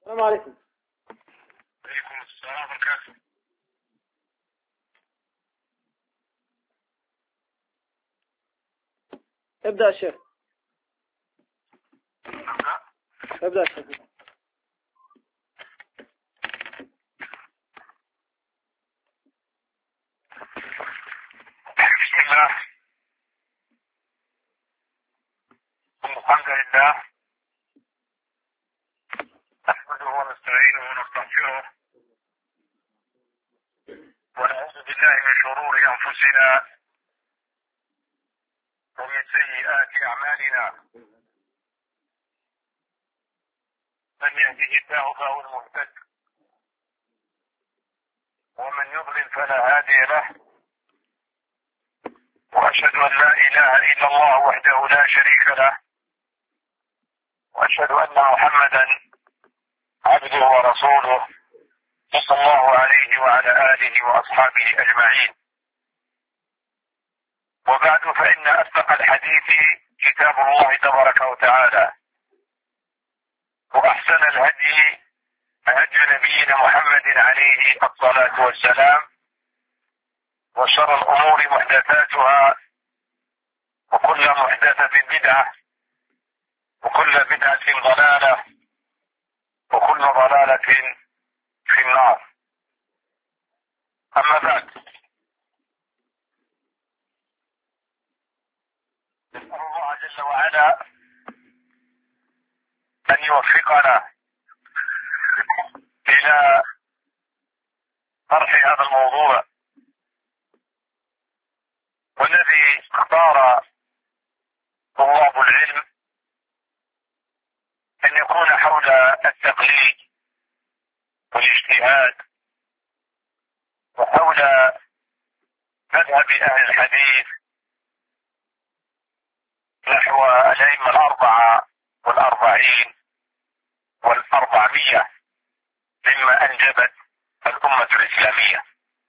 السلام عليكم. عليكم السلام وبركاته. ابدأ يا شيخ. ابدأ يا شيخ. بسم الله، الحمد لله، نحمده ونستعينه ونستغفره ونعوذ بالله من شرور أنفسنا ومن سيئات أعمالنا. من يهده الله فهو المهتد، ومن يضلل فلا هادي له، وأشهد أن لا إله إلا الله وحده لا شريك له، وأشهد أن محمدا عبده ورسوله صلى الله عليه وعلى آله وأصحابه أجمعين. وبعد، فإن أصدق الحديث كتاب الله تبارك وتعالى، وأحسن الهدي هدي نبينا محمد عليه الصلاة والسلام، وشر الأمور محدثاتها، وكل محدثة بدعة، وكل بدعة ضلالة، وكل ضلالة في النار. أما بعد، نسأل الله جل وعلا أن يوفقنا إلى طرح هذا الموضوع، والذي اختار طلاب العلم أن يكون حول التقليد والاجتهاد، وحول مذهب أهل الحديث نحو الأئمة الأربعة والأربعين والأربعمية مما أنجبت الأمة الإسلامية.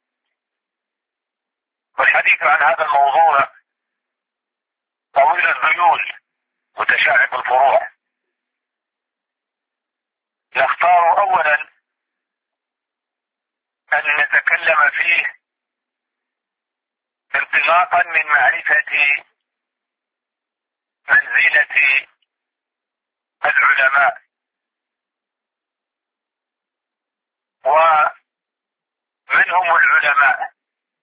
والحديث عن هذا الموضوع طويل الذيول متشعب الفروع. نختار أولا أن نتكلم فيه انطلاقا من معرفة منزلة العلماء، ومن هم العلماء،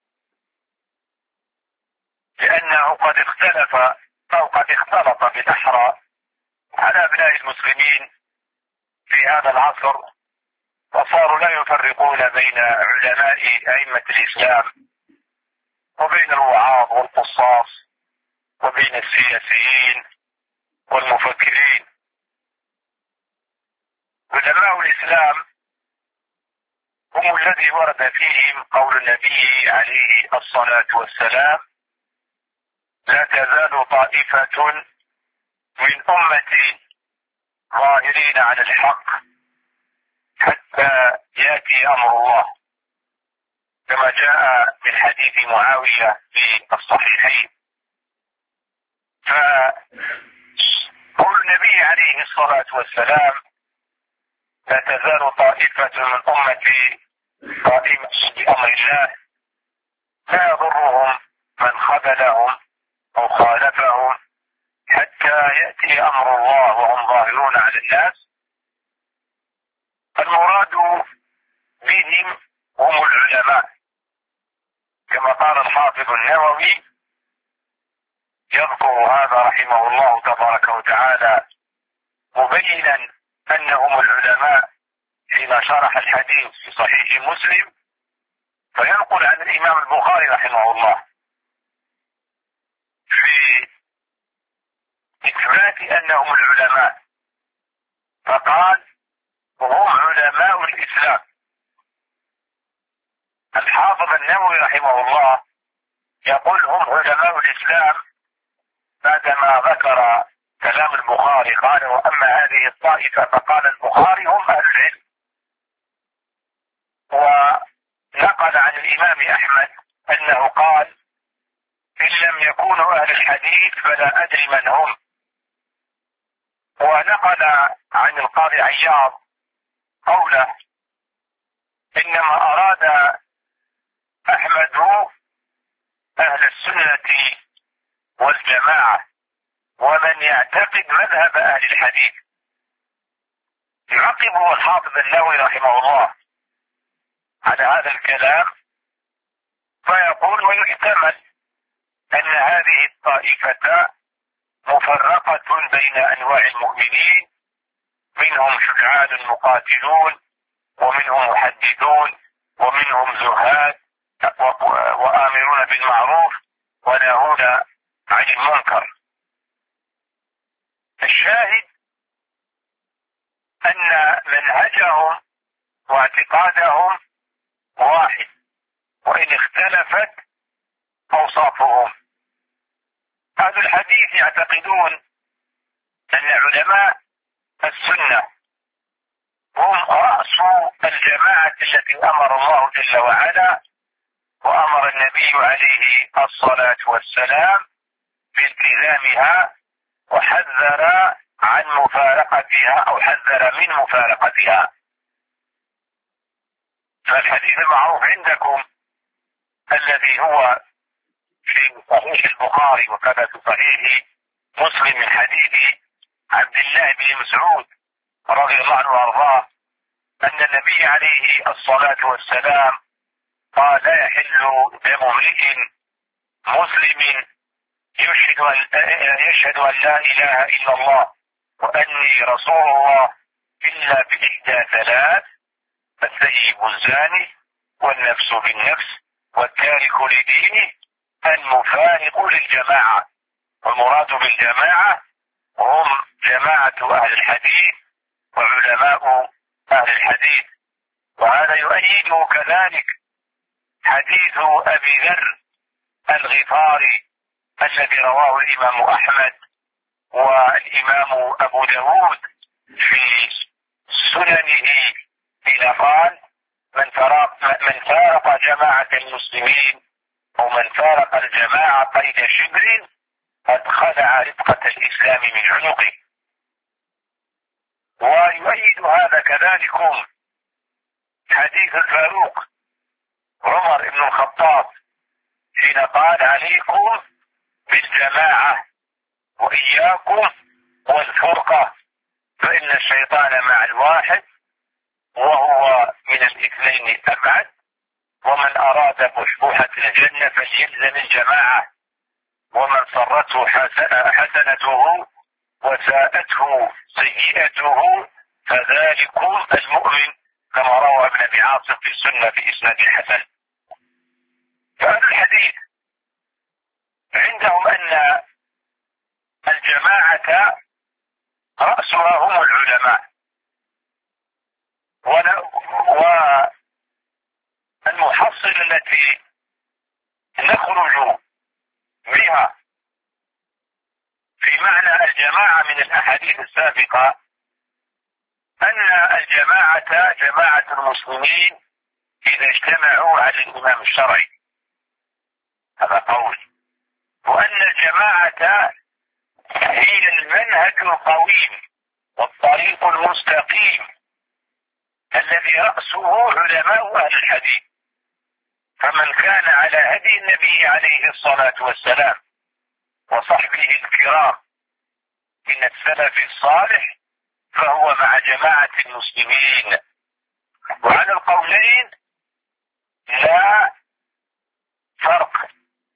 لأنه قد اختلف أو قد اختلط بالأحرى على أبناء المسلمين في هذا العصر، وصاروا لا يفرقون بين علماء أئمة الإسلام وبين الوعاظ والقصاص وبين السياسيين والمفكرين. علماء الإسلام هم الذي ورد فيهم قول النبي عليه الصلاة والسلام: لا تزال طائفة من أمتي ظاهرين على الحق حتى يأتي أمر الله، كما جاء من حديث معاوية في الصحيحين. فقول النبي عليه الصلاة والسلام: لا تزال طائفة من أمتي قائمة بأمر الله لا يضرهم من خذلهم أو خالفهم حتى يأتي أمر الله وهم ظاهرون على الناس. المراد بهم هم العلماء، كما قال الحافظ النووي يذكر هذا رحمه الله تبارك وتعالى مبينا أنهم العلماء حين شرح الحديث في صحيح مسلم، فينقل عن الإمام البخاري رحمه الله في إثبات أنهم العلماء، فقال: وهم علماء الإسلام. الحافظ النووي رحمه الله يقول هم علماء الإسلام بعدما ذكر كلام البخاري، قال: وأما هذه الطائفة، فقال البخاري: هم أهل العلم. ونقل عن الإمام أحمد أنه قال: إن لم يكونوا أهل الحديث فلا أدري من هم. ونقل عن القاضي عياض قوله إنما أراد أحمد أهل السنة والجماعة ومن يعتقد مذهب أهل الحديث. يعقبه الحافظ النووي رحمه الله على هذا الكلام فيقول: ويحتمل أن هذه الطائفة مفرقة بين أنواع المؤمنين، منهم شجعان مقاتلون، ومنهم محدثون، ومنهم زهاد وآمرون بالمعروف وناهون عن المنكر. الشاهد أن منهجهم واعتقادهم واحد، وإن اختلفت أوصافهم. أهل الحديث يعتقدون أن علماء السنة هم رأس الجماعة التي أمر الله جل وعلا وأمر النبي عليه الصلاة والسلام بالتزامها، وحذر عن مفارقتها أو حذر من مفارقتها. فالحديث المعروف عندكم الذي هو في صحيح البخاري وكذا في صحيح مسلم من حديث عبد الله بن مسعود رضي الله عنه وارضاه أن النبي عليه الصلاة والسلام قال: لا يحل دم امرئ مسلم يشهد أن لا إله إلا الله وأني رسول الله إلا بإحدى ثلاث: الثيب الزاني، والنفس بالنفس، والتارك لدينه، المفارق للجماعة. والمراد بالجماعة هم جماعة أهل الحديث وعلماء أهل الحديث. وهذا يؤيده كذلك حديث أبي ذر الغفاري الذي رواه الإمام أحمد والإمام أبو داود في سننه حين قال: من فارق جماعة المسلمين أو من فارق الجماعة قيد شبر قد خلع رفقة الإسلام من عنقه. ويؤيد هذا كذلك حديث الفاروق عمر بن الخطاب حين قال: عليكم بالجماعة وإياكم والفرقة، فإن الشيطان مع الواحد وهو من الاثنين أبعد، ومن أراد بحبوحة الجنة فليلزم الجماعة، ومن سرته حسنته وساءته سيئته فذلكم المؤمن، كما روى ابن أبي عاصم في السنة في إسناد حسن. فأهل الحديث عندهم أن الجماعة رأسها هم العلماء، والمحصل التي نخرج بها في معنى الجماعة من الأحاديث السابقة أن الجماعة جماعة المسلمين إذا اجتمعوا على الإمام الشرعي، هذا قول. وأن الجماعة هي المنهج القويم والطريق المستقيم الذي رأسه علماء أهل الحديث. فمن كان على هدي النبي عليه الصلاة والسلام وصحبه الكرام من السلف الصالح فهو مع جماعة المسلمين. وعلى القولين لا فرق،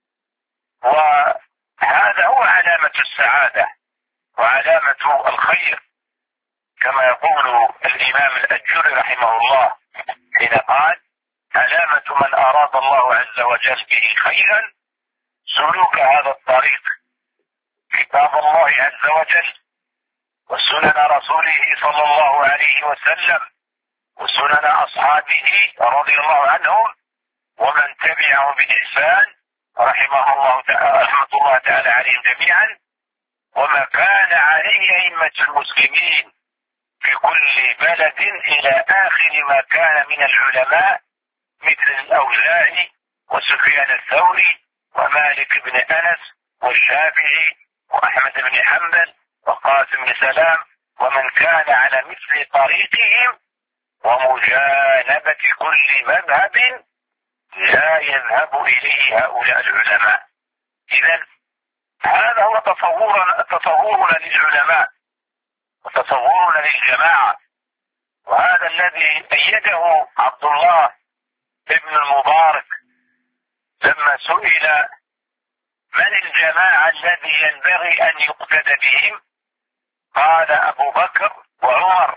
وهذا هو علامة السعادة وعلامة الخير، كما يقول الإمام الأجوري رحمه الله حين قال: علامة من أراد الله عز وجل به خيرا سلوك هذا الطريق، كتاب الله عز وجل وسنن رسوله صلى الله عليه وسلم وسنن أصحابه رضي الله عنهم ومن تبعه بإحسان رحمه الله تعالى رحمة الله تعالى عليهم جميعا، وما كان عليه أئمة المسلمين في كل بلد إلى آخر ما كان من العلماء مثل الأوزاعي وسفيان الثوري ومالك بن أنس والشافعي وأحمد بن حنبل وقاسم بن سلام، ومن كان على مثل طريقهم ومجانبة كل مذهب لا يذهب إليه هؤلاء العلماء. إذن هذا هو تصورنا للعلماء وتصورنا للجماعة، وهذا الذي أيده عبد الله ابن المبارك لما سئل من الجماعة الذي ينبغي أن يقتدى بهم، قال أبو بكر وعمر،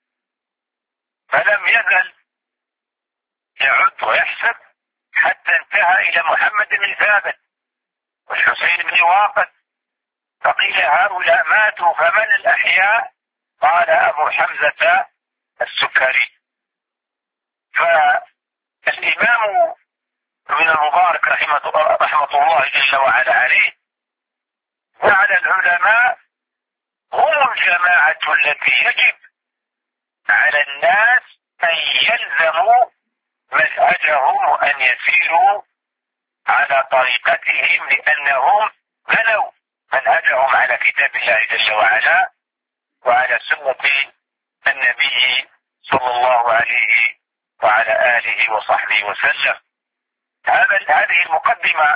فلم يزل يعد ويحسب حتى انتهى إلى محمد بن ثابت والحسين بن واقد، فقيل هؤلاء ماتوا فمن الأحياء؟ قال أبو حمزة السكري. فالإمام ابن المبارك رحمة الله جل وعلا عليه جعل العلماء هم الجماعة التي يجب على الناس أن يلزموا منهجهم وأن يسيروا على طريقتهم، لأنهم بنوا منهجهم على كتاب الله جل وعلا وعلى سنة النبي صلى الله عليه وعلى آله وصحبه وسلم. هذه المقدمة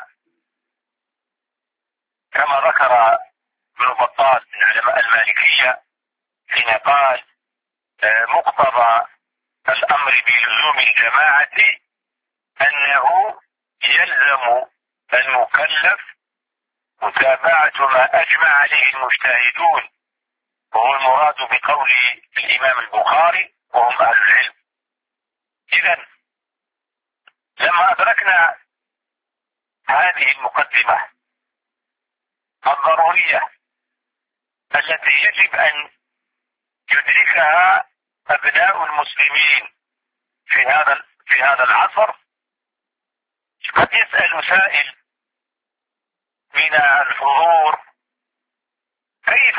كما ذكر ابن بطال من علماء المالكية حين قال مقتضى الأمر بلزوم الجماعة أنه يلزم المكلف متابعة ما أجمع عليه المجتهدون، وهو المراد بقول الإمام البخاري وهم أهل العلم. إذن لما أدركنا هذه المقدمة الضرورية التي يجب أن يدركها أبناء المسلمين في هذا العصر، قد يسأل سائل من الحضور كيف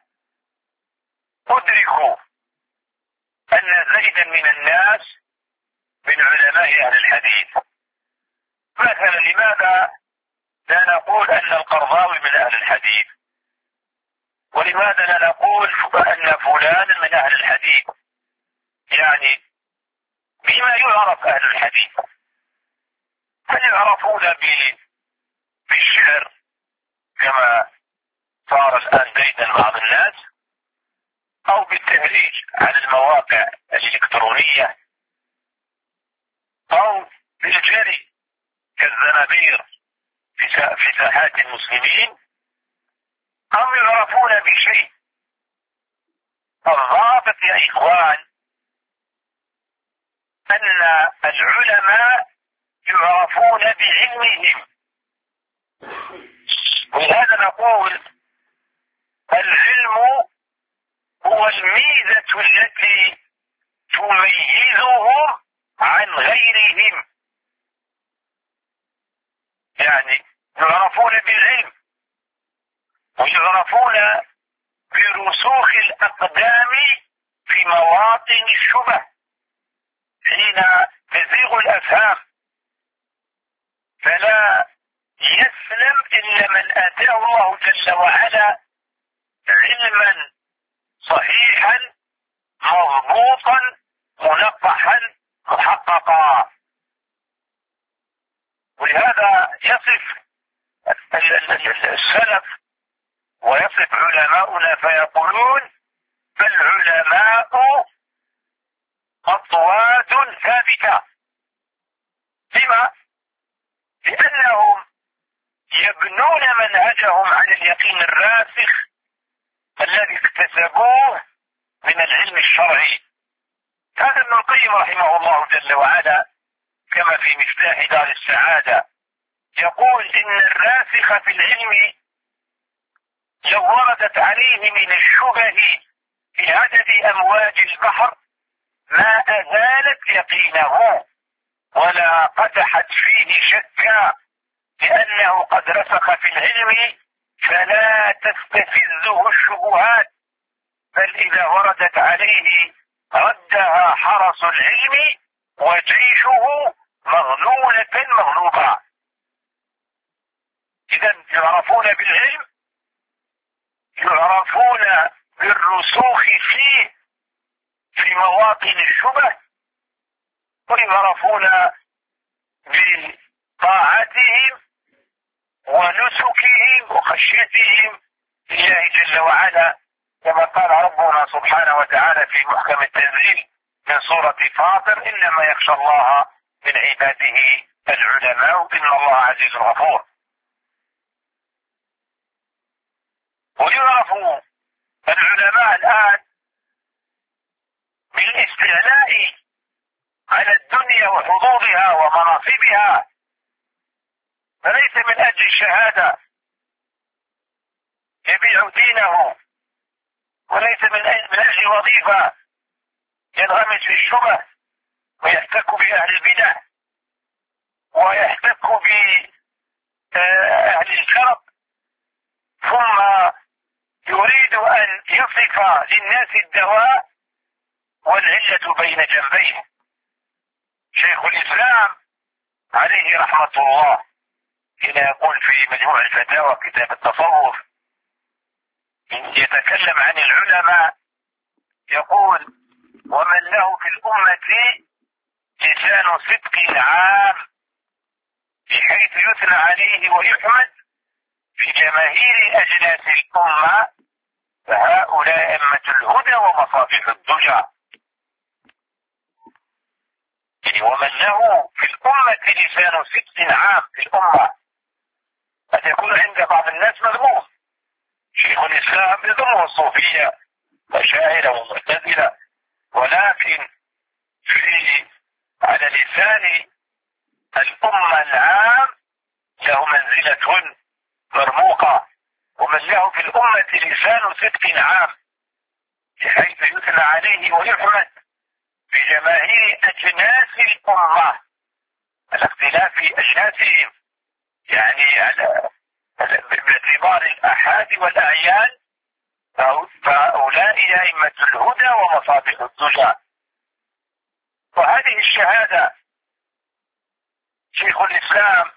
أدرك أن زيدا من الناس من علماء أهل الحديث؟ مثلا لماذا لا نقول أن القرضاوي من أهل الحديث؟ ولماذا لا نقول أن فلان من أهل الحديث؟ يعني بما يعرف أهل الحديث؟ هل يعرفون بالشعر كما صار الآن بين بعض الناس، أو بالتهريج على المواقع الإلكترونية، أو بالجري كالزنابير في ساحات المسلمين، أم يعرفون بشيء؟ الضابط يا إخوان أن العلماء يعرفون بعلمهم، ولهذا نقول العلم هو الميزة التي تميزهم عن غيرهم. يعني يعرفون بالعلم ويعرفون برسوخ الأقدام في مواطن الشبه حين تزيغ الأفهام، فلا يسلم إلا من آتاه الله جل وعلا علما صحيحا مضبوطا منقحا محققا. ولهذا يصف السلف ويصف علماؤنا فيقولون فالعلماء خطوات ثابتة. لما؟ لأنهم يبنون منهجهم على اليقين الراسخ الذي اكتسبوه من العلم الشرعي. هذا ابن القيم رحمه الله جل وعلا كما في مفتاح دار السعادة يقول إن الراسخ في العلم لو وردت عليه من الشبه في عدد أمواج البحر ما أزالت يقينه ولا قدحت فيه شكا، لأنه قد رسخ في العلم فلا تستفزه الشبهات، بل إذا وردت عليه ردها حرس العلم وجيشه مغلولة مغلوبة. إذا يعرفون بالعلم، يعرفون بالرسوخ فيه في مواطن براكين الشبه، ويعرفون بطاعتهم ونسكهم وخشيتهم لله جل وعلا، كما قال ربنا سبحانه وتعالى في محكم التنزيل من سورة فاطر: إنما يخشى الله من عباده العلماء إن الله عزيز غفور. ويعرف العلماء الآن بالاستعلاء على الدنيا وحظوظها ومناصبها، فليس من أجل الشهادة يبيع دينه، وليس من أجل وظيفة ينغمس في الشبه ويحتك بأهل البدع ويحتك بأهل الكرب، ثم يريد أن يصف للناس الدواء والعلة بين جنبيه. شيخ الإسلام عليه رحمة الله حين يقول في مجموع الفتاوى كتاب التصوف يتكلم عن العلماء، يقول: ومن له في الأمة لسان صدق عام بحيث يثنى عليه ويحمد في جماهير أجناس الأمة، فهؤلاء أئمة الهدى ومصابيح الدجى. يعني ومن له في الأمة لسان صدق عام في الأمة، قد يكون عند بعض الناس مذموم. شيخ الإسلام يضمه الصوفية وشاعرة ومعتزلة، ولكن على لسان الأمة العام له منزلة مرموقة. ومن له في الأمة لسان صدق عام بحيث يثنى عليه ويحمد في جماهير أجناس الأمة، الاختلاف في أجناسهم، يعني باعتبار الآحاد والأعيان، فهؤلاء أئمة الهدى ومصابيح الدجى. وهذه الشهادة شيخ الإسلام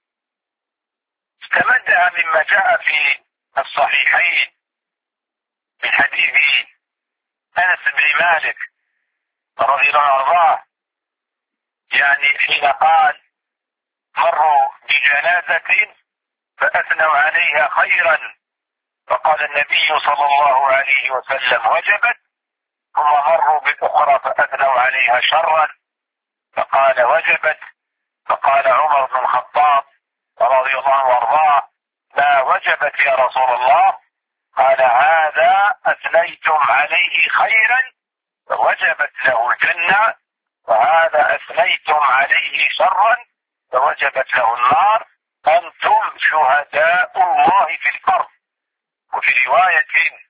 استمدها مما جاء في الصحيحين من حديث أنس بن مالك رضي الله عنه، يعني حين قال: مروا بجنازة فأثنوا عليها خيرا، فقال النبي صلى الله عليه وسلم: وجبت. ثم مروا بالأخرى فأثنوا عليها شرا، فقال: وجبت. فقال عمر بن الخطاب رضي الله عنه وارضاه: لا وجبت يا رسول الله. قال: هذا أثنيتم عليه خيرا فوجبت له الجنة، وهذا أثنيتم عليه شرا فوجبت له النار. أنتم شهداء الله في الأرض. وفي رواية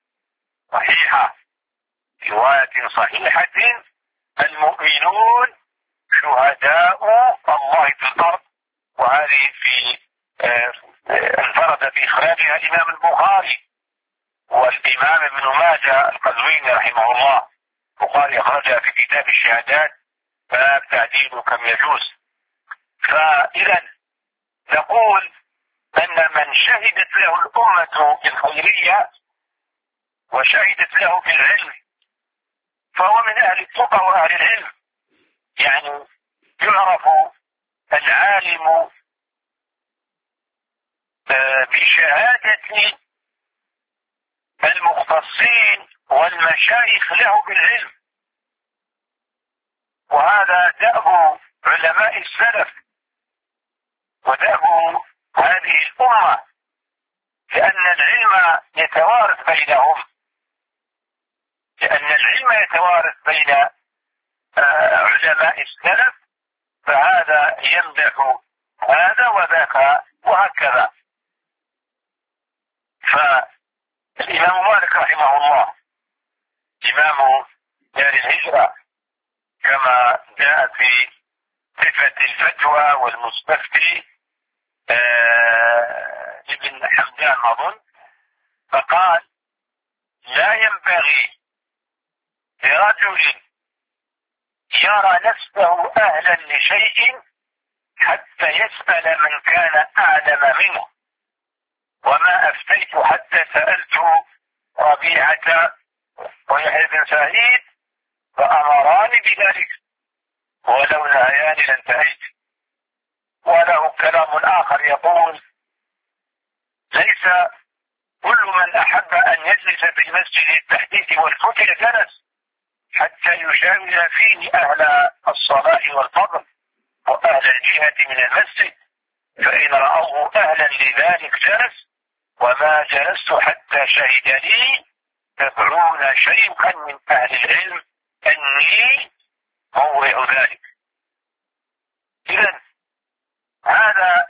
صحيحة المؤمنون شهداء الله في الأرض. وهذه في انفرد بإخراجها الإمام البخاري والإمام ابن ماجه القزويني رحمه الله. البخاري أخرجها في كتاب الشهادات باب تعديل كم يجوز. فإذا نقول أن من شهدت له الأمة بالخيرية وشهدت له بالعلم فهو من أهل التقى وأهل العلم. يعني يعرف العالم بشهادة المختصين والمشايخ له بالعلم، وهذا دأب علماء السلف ودأب هذه الأمة، لأن العلم يتوارث بينهم، لأن العلم يتوارث بين علماء السلف، فهذا يمدح هذا وذاك وهكذا. فالإمام مالك رحمه الله إمام دار الهجرة كما جاء في صفة الفتوى والمستفتي ابن حمدان أظن، فقال: لا ينبغي لرجل يرى نفسه أهلا لشيء حتى يسأل من كان أعلم منه، وما أفتيت حتى سألت ربيعة ويحيى بن سعيد فأمراني بذلك ولو نهياني لانتهيت. وله كلام آخر يقول: ليس كل من أحب أن يجلس في المسجد للتحديث والفتح جلس حتى يشاور فيه أهل الصلاح والفضل وأهل الجهة من المسجد، فإن رأوه أهلا لذلك جلس، وما جلست حتى شهد لي 70 شيخا من أهل العلم أني موضع ذلك. إذن هذا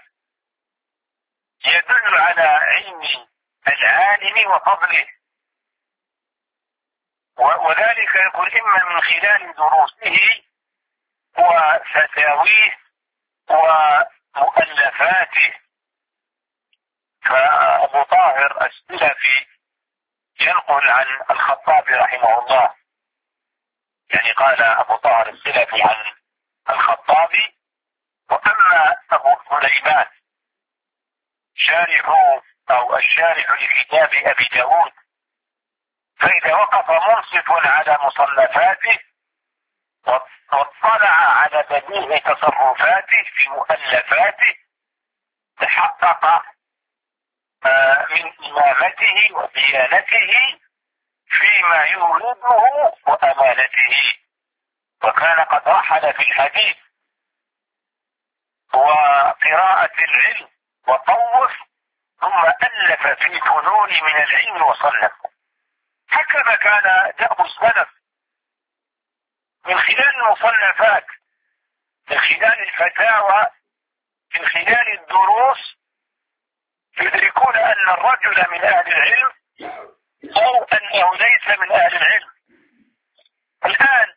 يدل على علم العالم وفضله، وذلك يكون إما من خلال دروسه وفتاويه ومؤلفاته. فأبو طاهر السلفي ينقل عن الخطابي رحمه الله، يعني قال أبو طاهر السلفي عن الخطابي: وأما أبو سليمان الشارح لكتاب أبي داود، فإذا وقف منصف على مصنفاته واطلع على بديع تصرفاته في مؤلفاته تحقق من إمامته وديانته فيما يورده وأمانته، وكان قد رحل في الحديث وقراءة العلم وطوف، ثم ألف في فنون من العلم وصنف. هكذا كان دأب السلف، من خلال المصنفات، من خلال الفتاوى، من خلال الدروس، يدركون أن الرجل من أهل العلم أو أنه ليس من أهل العلم. الآن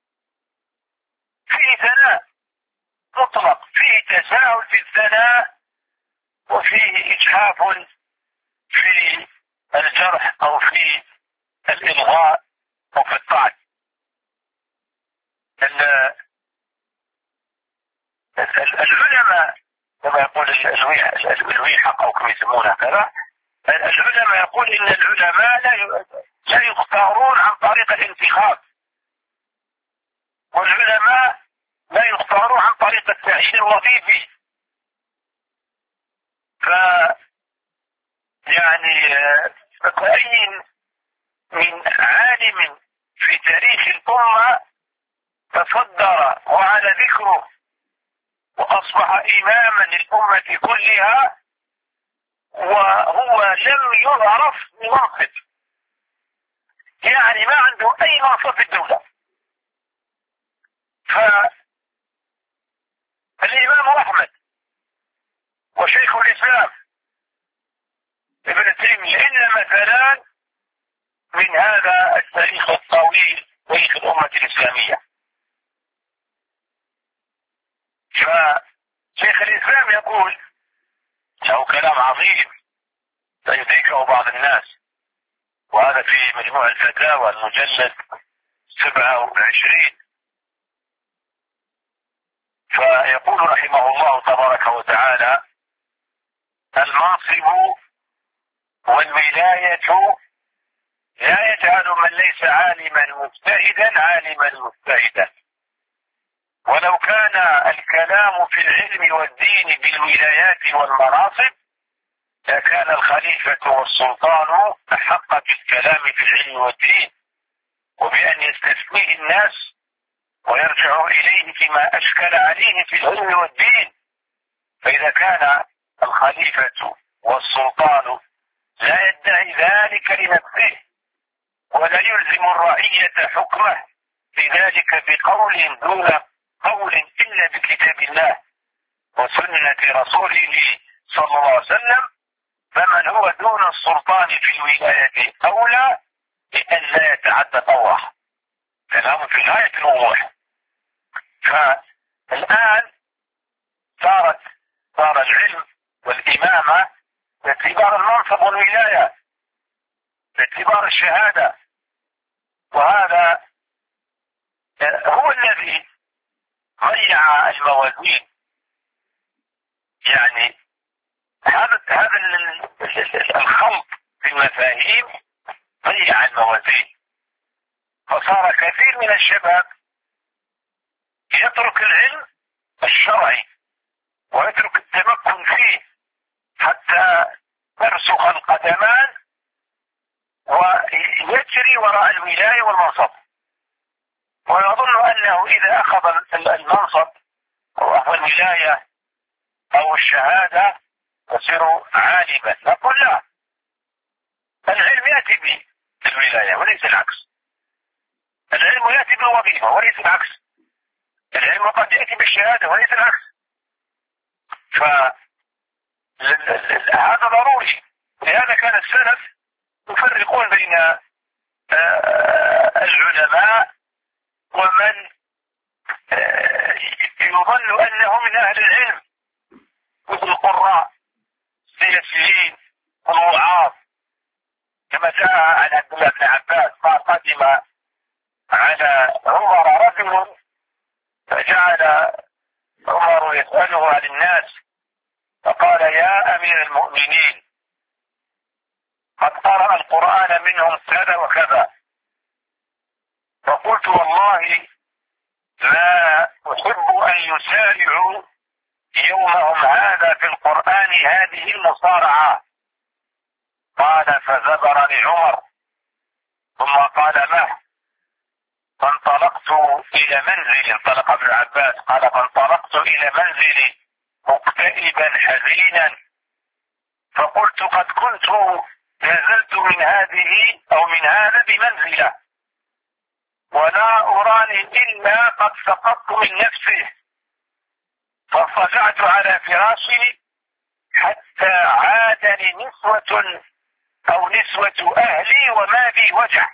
فيه ثناء مطلق، فيه تساهل في الثناء، وفيه إجحاف في الجرح أو في الإلغاء أو في الطعن. العلماء كما يقول الويحق أو كما يسمونها كذا، العلماء يقول إن العلماء لا يختارون عن طريق الانتخاب، والعلماء لا يختارون عن طريق التعيين الوظيفي. يعني فكأي من عالم في تاريخ الأمة تصدر وعلى ذكره وأصبح إماما للأمة كلها، وهو لم يعرف بمنصب، يعني ما عنده أي منصب في الدولة. فالإمام أحمد وشيخ الإسلام ابن تيمية إن مثلا من هذا التاريخ الطويل، تاريخ الأمة الإسلامية. فشيخ الإسلام يقول له كلام عظيم سيدركه بعض الناس، وهذا في مجموع الفتاوى المجلد 27. فيقول رحمه الله تبارك وتعالى: المنصب والولاية لا يجعل من ليس عالما مجتهدا عالما مجتهدا، ولو كان الكلام في العلم والدين بالولايات والمناصب لكان الخليفة والسلطان أحق بالكلام في العلم والدين، وبأن يستثنيه الناس ويرجعوا إليه فيما أشكل عليه في العلم والدين. فإذا كان الخليفة والسلطان لا يدعي ذلك لنفسه ولا يلزم الرعية حكمه بذلك بقول دون قول إلا بكتاب الله وسنة رسوله صلى الله عليه وسلم، فمن هو دون السلطان في الولاية أولى بأن لا يتعدى طوعه. كلام في غاية الوضوح. فالآن صار العلم والإمامة باعتبار المنصب والولاية، باعتبار الشهادة، وهذا هو الذي ضيع الموازين. يعني هذا الخلط في المفاهيم ضيع الموازين. فصار كثير من الشباب يترك العلم الشرعي ويترك التمكن فيه حتى ترسخ القدمان ويجري وراء الولاية والمنصب، ويظن أنه إذا أخذ المنصب أو أخذ الولاية أو الشهادة يصير عالما. نقول لا، العلم يأتي بالولاية وليس العكس، العلم يأتي بالوظيفة وليس العكس، العلم قد يأتي بالشهادة وليس العكس. فهذا ضروري. لهذا كان السلف يفرقون بين العلماء ومن يظن أنه من أهل العلم، مثل القراء السياسيين والوعاظ، كما جاء عن عبد الله بن عباس قال قدم على عمر رجل فجعل عمر يسأله عن الناس فقال: يا أمير المؤمنين، قد قرأ القرآن منهم كذا وكذا. فقلت: والله لا أحب أن يسارعوا يومهم هذا في القرآن هذه المصارعة. قال: فزبرني عمر ثم قال: مه. فانطلقت إلى منزلي، انطلق ابن عباس قال: فانطلقت إلى منزلي مكتئبا حزينا، فقلت: قد كنت نزلت من هذه أو من هذا بمنزلة ولا أراني إلا قد سقطت من نفسه، فاضطجعت على فراشي حتى عادني نسوة أو نسوة أهلي وما بي وجع.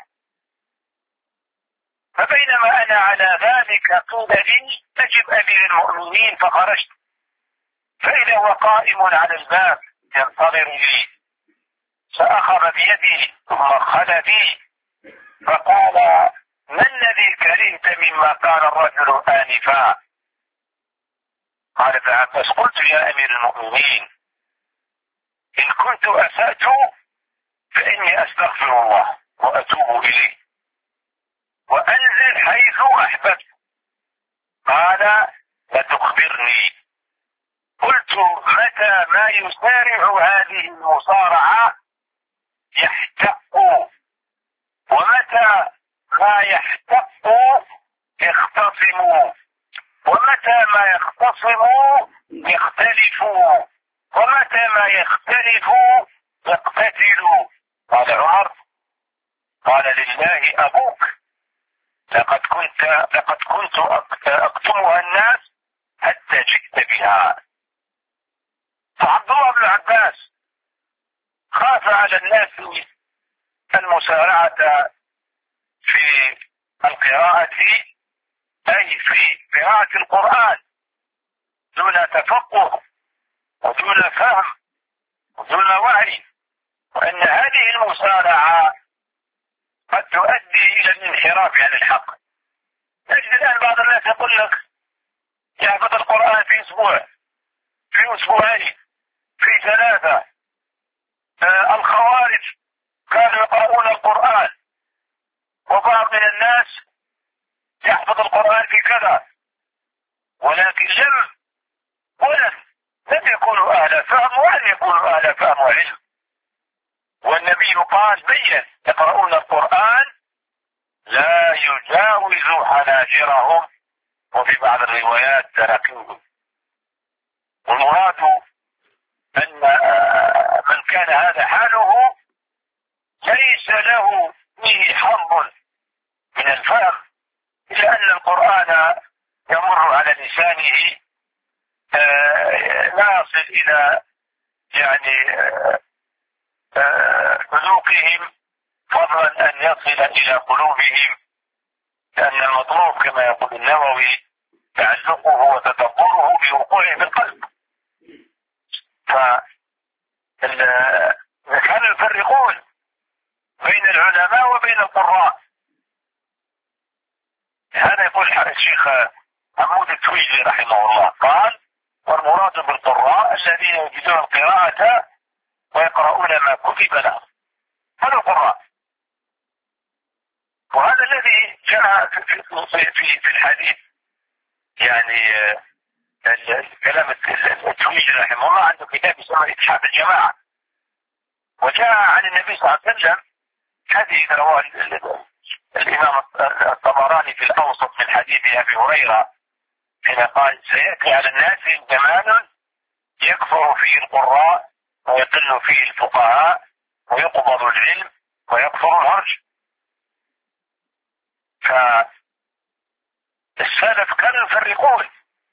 فبينما أنا على ذلك قيل لي: أجب أمير المؤمنين، فخرجت فإذا هو قائم على الباب ينتظر لي، فأخذ بيدي ثم خلى بي فقال: ما الذي كرهت مما قال الرجل آنفا؟ قال ابن عباس: قلت: يا أمير المؤمنين، إن كنت أسأت فإني أستغفر الله وأتوب إليه وأنزل حيث أحببت. قال: فتخبرني. قلت: متى ما يسارع هذه المصارعة يحتق، ومتى ما يحتق يختصموا، ومتى ما يختصموا يختلفوا، ومتى ما يختلفوا يقتتلوا. قال عمر: قال: لله أبوك، لقد كنت أكتمها الناس حتى جئت بها. فعبد الله بن عباس خاف على الناس المسارعة في القراءة، أي في قراءة القرآن دون تفقه ودون فهم ودون وعي، وأن هذه المسارعة قد تؤدي إلى الانحراف عن الحق. تجد الآن بعض الناس يقول لك يحفظ القرآن في أسبوع، في أسبوعين، في 3. الخوارج كانوا يقرؤون القرآن، وبعض من الناس يحفظ القرآن في كذا، ولكن لم يكونوا أهل فهم ولم يكونوا أهل فهم وعلم. والنبي قال: بين يقرؤون القرآن لا يجاوز حناجرهم، وفي بعض الروايات تراقيهم. والمراد أن من كان هذا حاله ليس له فيه حظ من الفهم، إلا أن القرآن يمر على لسانه لا يصل إلى ذوقهم، فضلا أن يصل إلى قلوبهم، لأن المطلوب كما يقول النووي تعلقه وتدبره بوقوعه في القلب. كانوا يفرقون بين العلماء وبين القراء. هذا يقول الشيخ محمود التويجي رحمه الله، قال: والمراد بالقراء الذين يجدون القراءة ويقرؤون ما كتب لهم، هذا القراء. وهذا الذي جاء في الحديث، يعني كلام التويجي رحمه الله عنده كتاب اسمه إتحاف الجماعة، وجاء عن النبي صلى الله عليه وسلم حديث رواه الإمام الطبراني في الأوسط من حديث أبي هريرة حين قال: سيأتي على الناس زمان يكثر فيه القراء ويقل فيه الفقهاء ويقبض العلم ويكثر الهرج. فالسلف كانوا يفرقون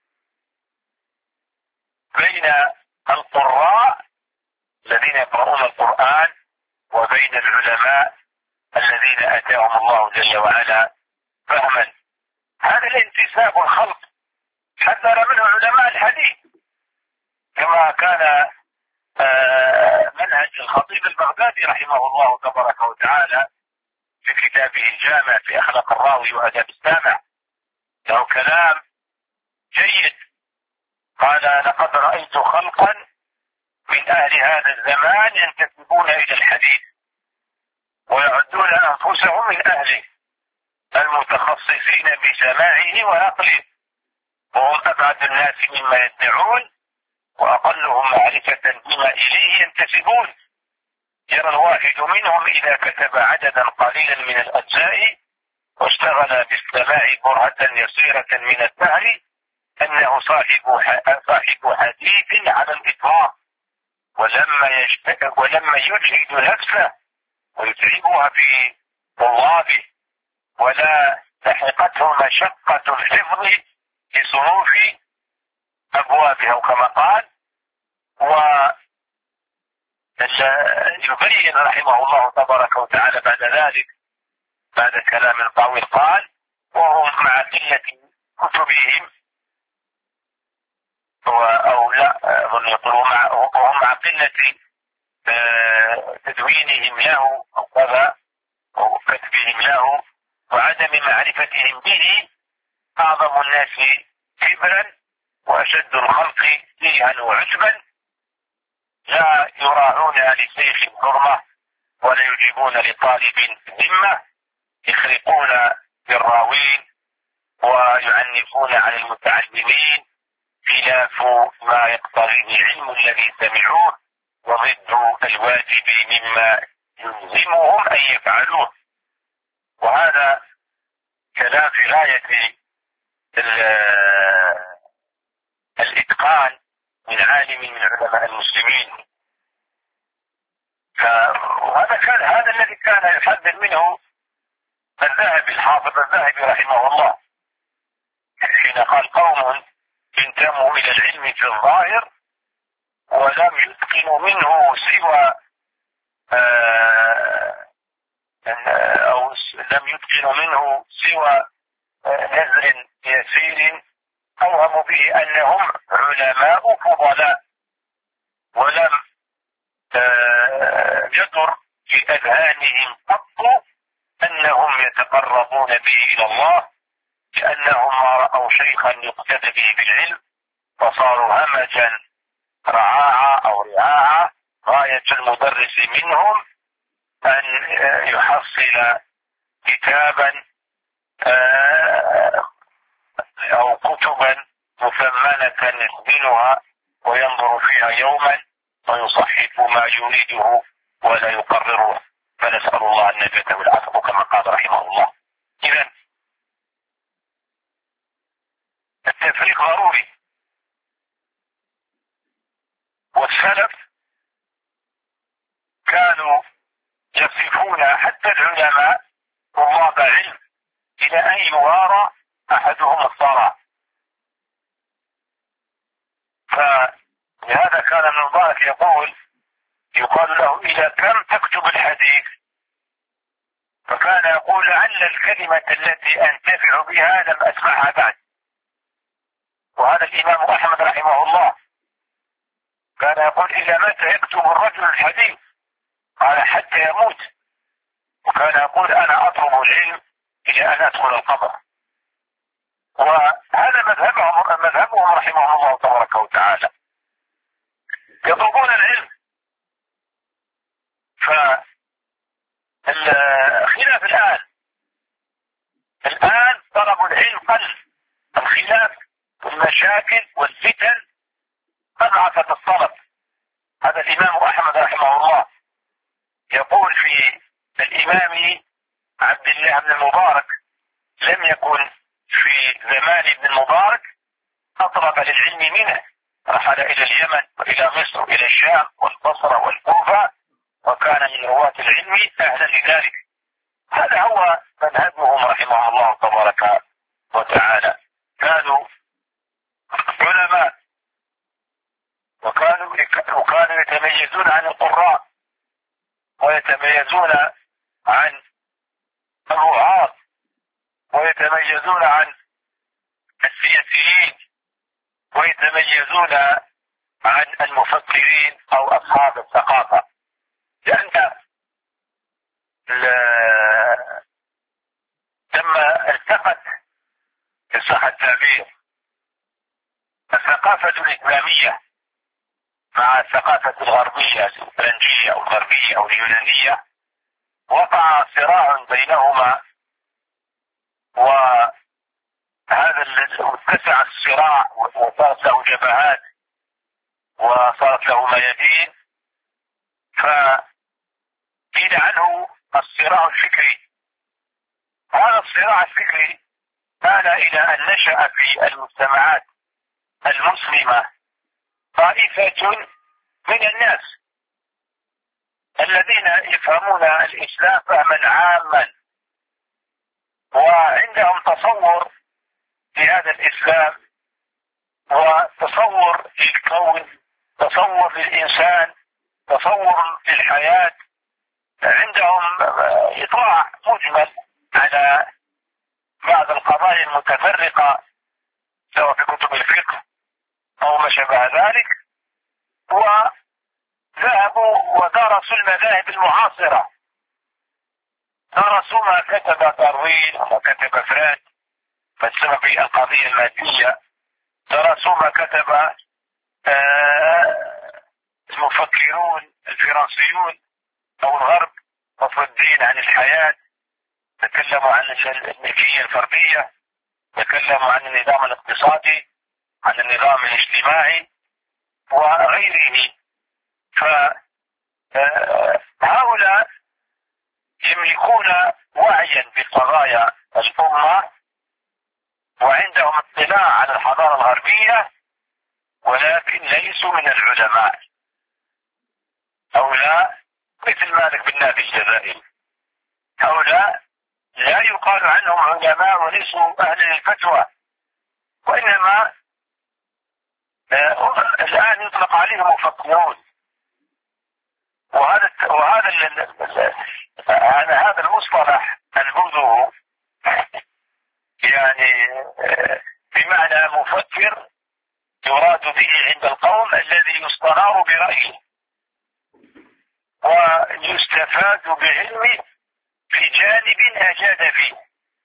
بين القراء الذين يقرؤون القرآن وبين العلماء الذين أتاهم الله جل وعلا فهما. هذا الانتساب الخلق حذر منه علماء الحديث، كما كان منهج الخطيب البغدادي رحمه الله تبارك وتعالى في كتابه الجامع في أخلاق الراوي وآداب السامع، له كلام جيد. قال: لقد رأيت خلقا من أهل هذا الزمان ينتسبون إلى الحديث ويعدون أنفسهم من أهله المتخصصين بسماعه ونقله، وهم أبعد الناس مما يدعون وأقلهم معرفة بما إليه ينتسبون. يرى الواحد منهم إذا كتب عددا قليلا من الأجزاء واشتغل بالسماع برهة يسيرة من الدهر أنه صاحب حديث على الإطلاق، ولما يجهد نفسه ويتعبها في طلابه ولا لحقته مشقة الحفظ لصنوف أبوابها، وكما قال. ويبين رحمه الله تبارك وتعالى بعد ذلك بعد كلام طويل قال: وهم مع قلة كتبهم أو لا أظن يقولون وهم مع قلة تدوينهم له أو كذا أو كتبهم له وعدم معرفتهم به أعظم الناس كبرا وأشد الخلق فيها وعجبا، لا يراعون لشيخ حرمة ولا يجيبون لطالب ذمة، يخرقون بالراوين ويعنفون على المتعلمين خلاف ما يقتضيه العلم الذي سمعوه وضد الواجب مما يلزمهم أن يفعلوه. وهذا كلام في غاية الإتقان من عالم من علماء المسلمين. هذا الذي كان يحذر منه الذهبي، الحافظ الذهبي رحمه الله، حين قال: قوم انتموا إلى العلم في الظاهر ولم يتقنوا منه سوى لم يتقنوا منه سوى نزر يسير أوهموا به أنهم علماء فضلاء، ولم يدر في أذهانهم قط أنهم يتقربون به إلى الله، لأنهم ما رأوا شيخا يقتدى به بالعلم فصاروا همجا رعاعا أو رعاعا. غاية المدرس منهم أن يحصل كتابا أو كتبا مثمنة يخزنها وينظر فيها يوما ويصحح ما يريده ولا يقرره، فنسأل الله النجاة والعفو كما قال رحمه الله. إذن التفريق ضروري. والسلف كانوا يصفون حتى العلماء طلاب علم إلى أن يوارى أحدهم الصلاة. فلهذا كان ابن مبارك يقال له: إلى كم تكتب الحديث؟ فكان يقول: لعل الكلمة التي أنتفع بها لم أسمعها بعد. وهذا الإمام أحمد رحمه الله كان يقول: إلى متى يكتب الرجل الحديث؟ قال: حتى يموت. وكان يقول: أنا أطلب العلم إلى أن أدخل القبر. وهذا مذهبهم رحمه الله تبارك وتعالى، يطلبون العلم. فالخلاف الآن الآن طلب العلم قل، الخلاف والمشاكل والفتن أضعفت الطلب. هذا الإمام أحمد رحمه الله يقول في الإمام عبد الله بن المبارك: لم يكن في زمان ابن المبارك أطلب للعلم منه، رحل إلى اليمن وإلى مصر وإلى الشام والبصرة والكوفة، وكان من رواة العلم أهلا لذلك. هذا هو منهجهم رحمه الله تبارك وتعالى. كانوا علماء وكانوا يتميزون عن القراء، ويتميزون عن الرعاة، ويتميزون عن السياسيين، ويتميزون عن المفكرين أو أصحاب الثقافة. لأن لما التقت في صح التعبير الثقافة الإسلامية مع الثقافة الغربية الفرنسية أو الغربية أو اليونانية، وقع صراع بينهما، وهذا اتسع الصراع وصارت له جبهات وصارت له ميادين، فقيل عنه الصراع الفكري. هذا الصراع الفكري آل إلى أن نشأ في المجتمعات المسلمة طائفة من الناس الذين يفهمون الإسلام فهما عاما، وعندهم تصور لهذا الإسلام وتصور للكون، تصور للإنسان، تصور للحياة. عندهم إطلاع مجمل على بعض القضايا المتفرقة سواء في كتب الفقه أو ما شابه ذلك، وذهبوا ودرسوا المذاهب المعاصرة، درسوا ما كتب داروين وما كتب فريد فلسفة في القضية المادية، درسوا ما كتب المفكرون الفرنسيون أو الغرب، فصل الدين عن الحياة، تكلموا عن الملكية الفردية، تكلموا عن النظام الاقتصادي، عن النظام الاجتماعي وغيره. فهؤلاء يملكون وعيا بقضايا الأمة وعندهم اطلاع على الحضارة الغربية، ولكن ليسوا من العلماء. هؤلاء مثل مالك بن نافع الجزائري، هؤلاء لا يقال عنهم علماء وليسوا أهل الفتوى، وإنما الآن يطلق عليهم مفكرون. وهذا المصطلح نبذه يعني بمعنى مفكر يراد به عند القوم الذي يستنار برأيه ويستفاد بعلمه في جانب أجاد فيه،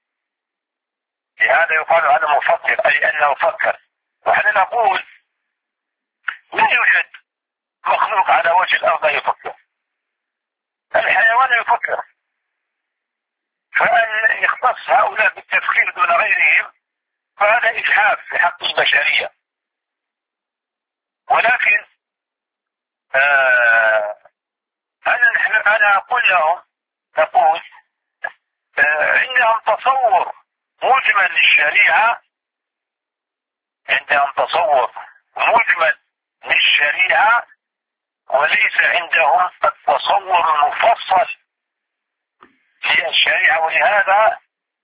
لهذا يقال عنه مفكر، أي أنه فكر. ونحن نقول لا يوجد مخلوق على وجه الأرض يفكر، الحيوان يفكر، فأن يختص هؤلاء بالتفكير دون غيرهم فهذا إجحاف في حق البشرية. ولكن أنا أقول لهم، نقول عندهم تصور مجمل للشريعة، عندهم تصور مجمل للشريعة، وليس عندهم التصور المفصل للشريعة. ولهذا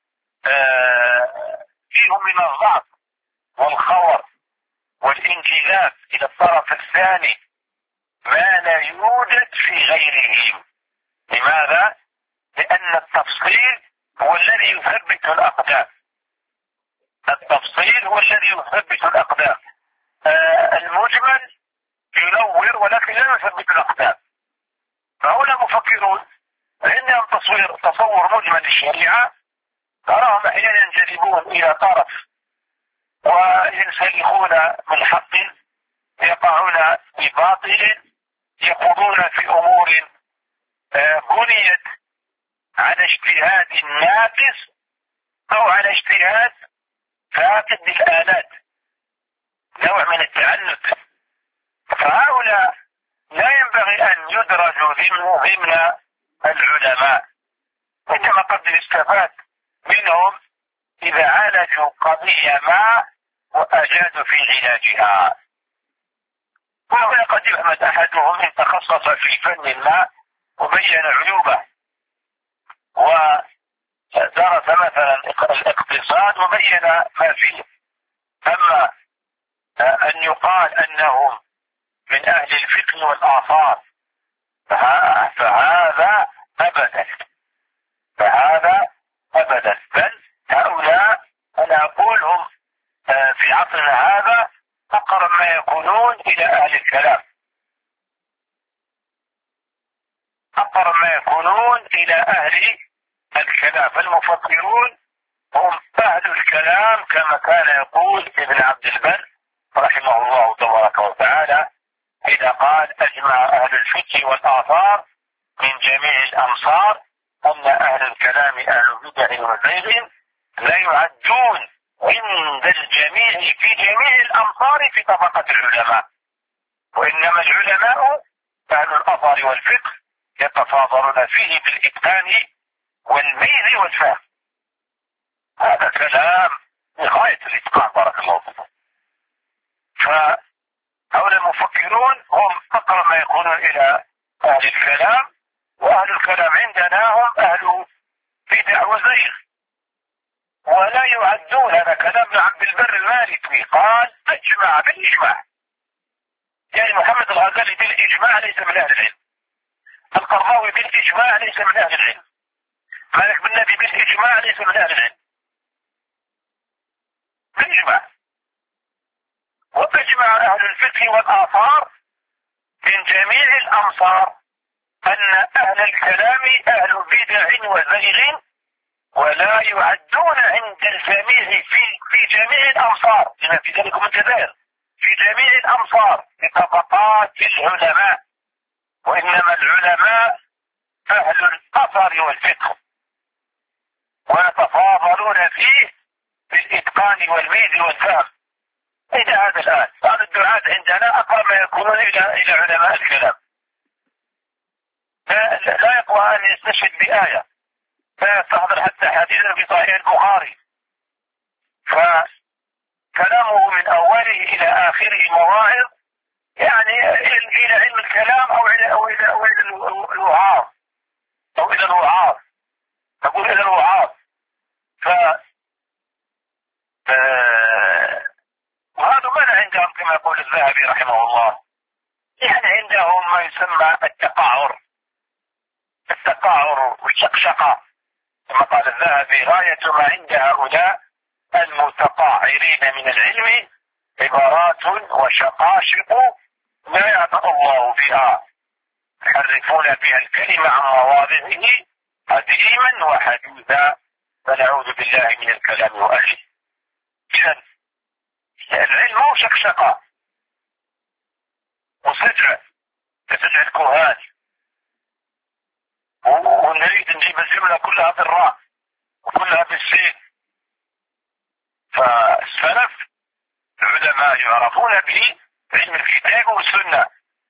فيهم من الضعف والخور والانجذاب إلى الطرف الثاني ما لا يوجد في غيرهم. لماذا؟ لأن التفصيل هو الذي يثبت الأقدام، التفصيل هو الذي يثبت الأقدام. المجمل ينور ولكن لا يثبت الأقدام. فهؤلاء مفكرون عندهم تصور مجمل للشريعة، تراهم أحيانا ينجذبون إلى طرف وينسلخون من حق، يقعون في باطل، يخوضون في أمور بنيت على اجتهاد ناقص أو على اجتهاد فاقد للآلات، نوع من التعنت. فهؤلاء لا ينبغي أن يدرجوا ضمن العلماء، إنما قد يستفاد منهم إذا عالجوا قضية ما وأجادوا في علاجها. وهنا قد يحمد أحدهم إن تخصص في فن ما وبين عيوبه، ودرس مثلا الاقتصاد وبين ما فيه. أما أن يقال أنهم من أهل الفقه والآثار فهذا أبدا، بل هؤلاء أنا أقول هم في عصرنا هذا أقرب ما يكونون إلى أهل الكلام، أقرب ما يكونون إلى أهل الكلام. فالمفكرون هم أهل الكلام كما كان يقول ابن عبد البر رحمه الله تبارك وتعالى إذا قال أجمع أهل الفقه والآثار من جميع الأمصار أن أهل الكلام أهل بدع وزيغ لا يعدون عند الجميع في جميع الأمصار في طبقة العلماء، وإنما العلماء أهل الأثر والفقه يتفاضلون فيه بالإتقان والميز والفهم. هذا كلام بغاية الإتقان بارك الله فيكم. فهؤلاء المفكرون هم أقرب ما يكونون إلى أهل الكلام، وأهل الكلام عندنا هم أهل بدع وزيغ ولا يعدون. هذا كلام ابن عبد البر المالكي قال أجمع بالإجماع، يعني محمد الغزالي بالإجماع ليس من أهل العلم، القرضاوي بالإجماع ليس من أهل العلم، مالك بن نبي بالإجماع ليس من أهل العلم، بالإجماع. وأجمع أهل الفقه والآثار من جميع الأمصار أن أهل الكلام أهل بدع وزيغ ولا يعدون عند الجميع في جميع الأمصار، لما في ذلك من جزائر في جميع الأمصار بطبقات العلماء، وإنما العلماء أهل الأثر والفقه ويتفاضلون فيه بالإتقان والميز والفهم. إلى هذا الآن بعض الدعاة عندنا أقرب ما يكونون إلى علماء الكلام، لا يقوى أن يستشهد بآية، لا يستحضر حتى حديثا في صحيح البخاري، فكلامه من أوله إلى آخره مواعظ، يعني إلى علم الكلام أو إلى الوعاظ أو إلى الوعاظ، أقول إلى الوعاظ. وهذا ماذا عندهم كما يقول الذهبي رحمه الله، يعني عندهم ما يسمى التقاعر والشقشقة، كما قال الذهبي غاية ما عند هؤلاء المتقاعرين من العلم عبارات وشقاشق لا يعطى الله بها، يحرفون بها الكلمة عن مواضعه قديما وحديثا، فنعوذ بالله من الكلام وأهله. إذن العلم هو شقشقة وسجع كسجع الكهان، ونريد نجيب الجملة كلها بالراء وكلها بالسين. فالسلف العلماء يعرفون بعلم الكتاب والسنة.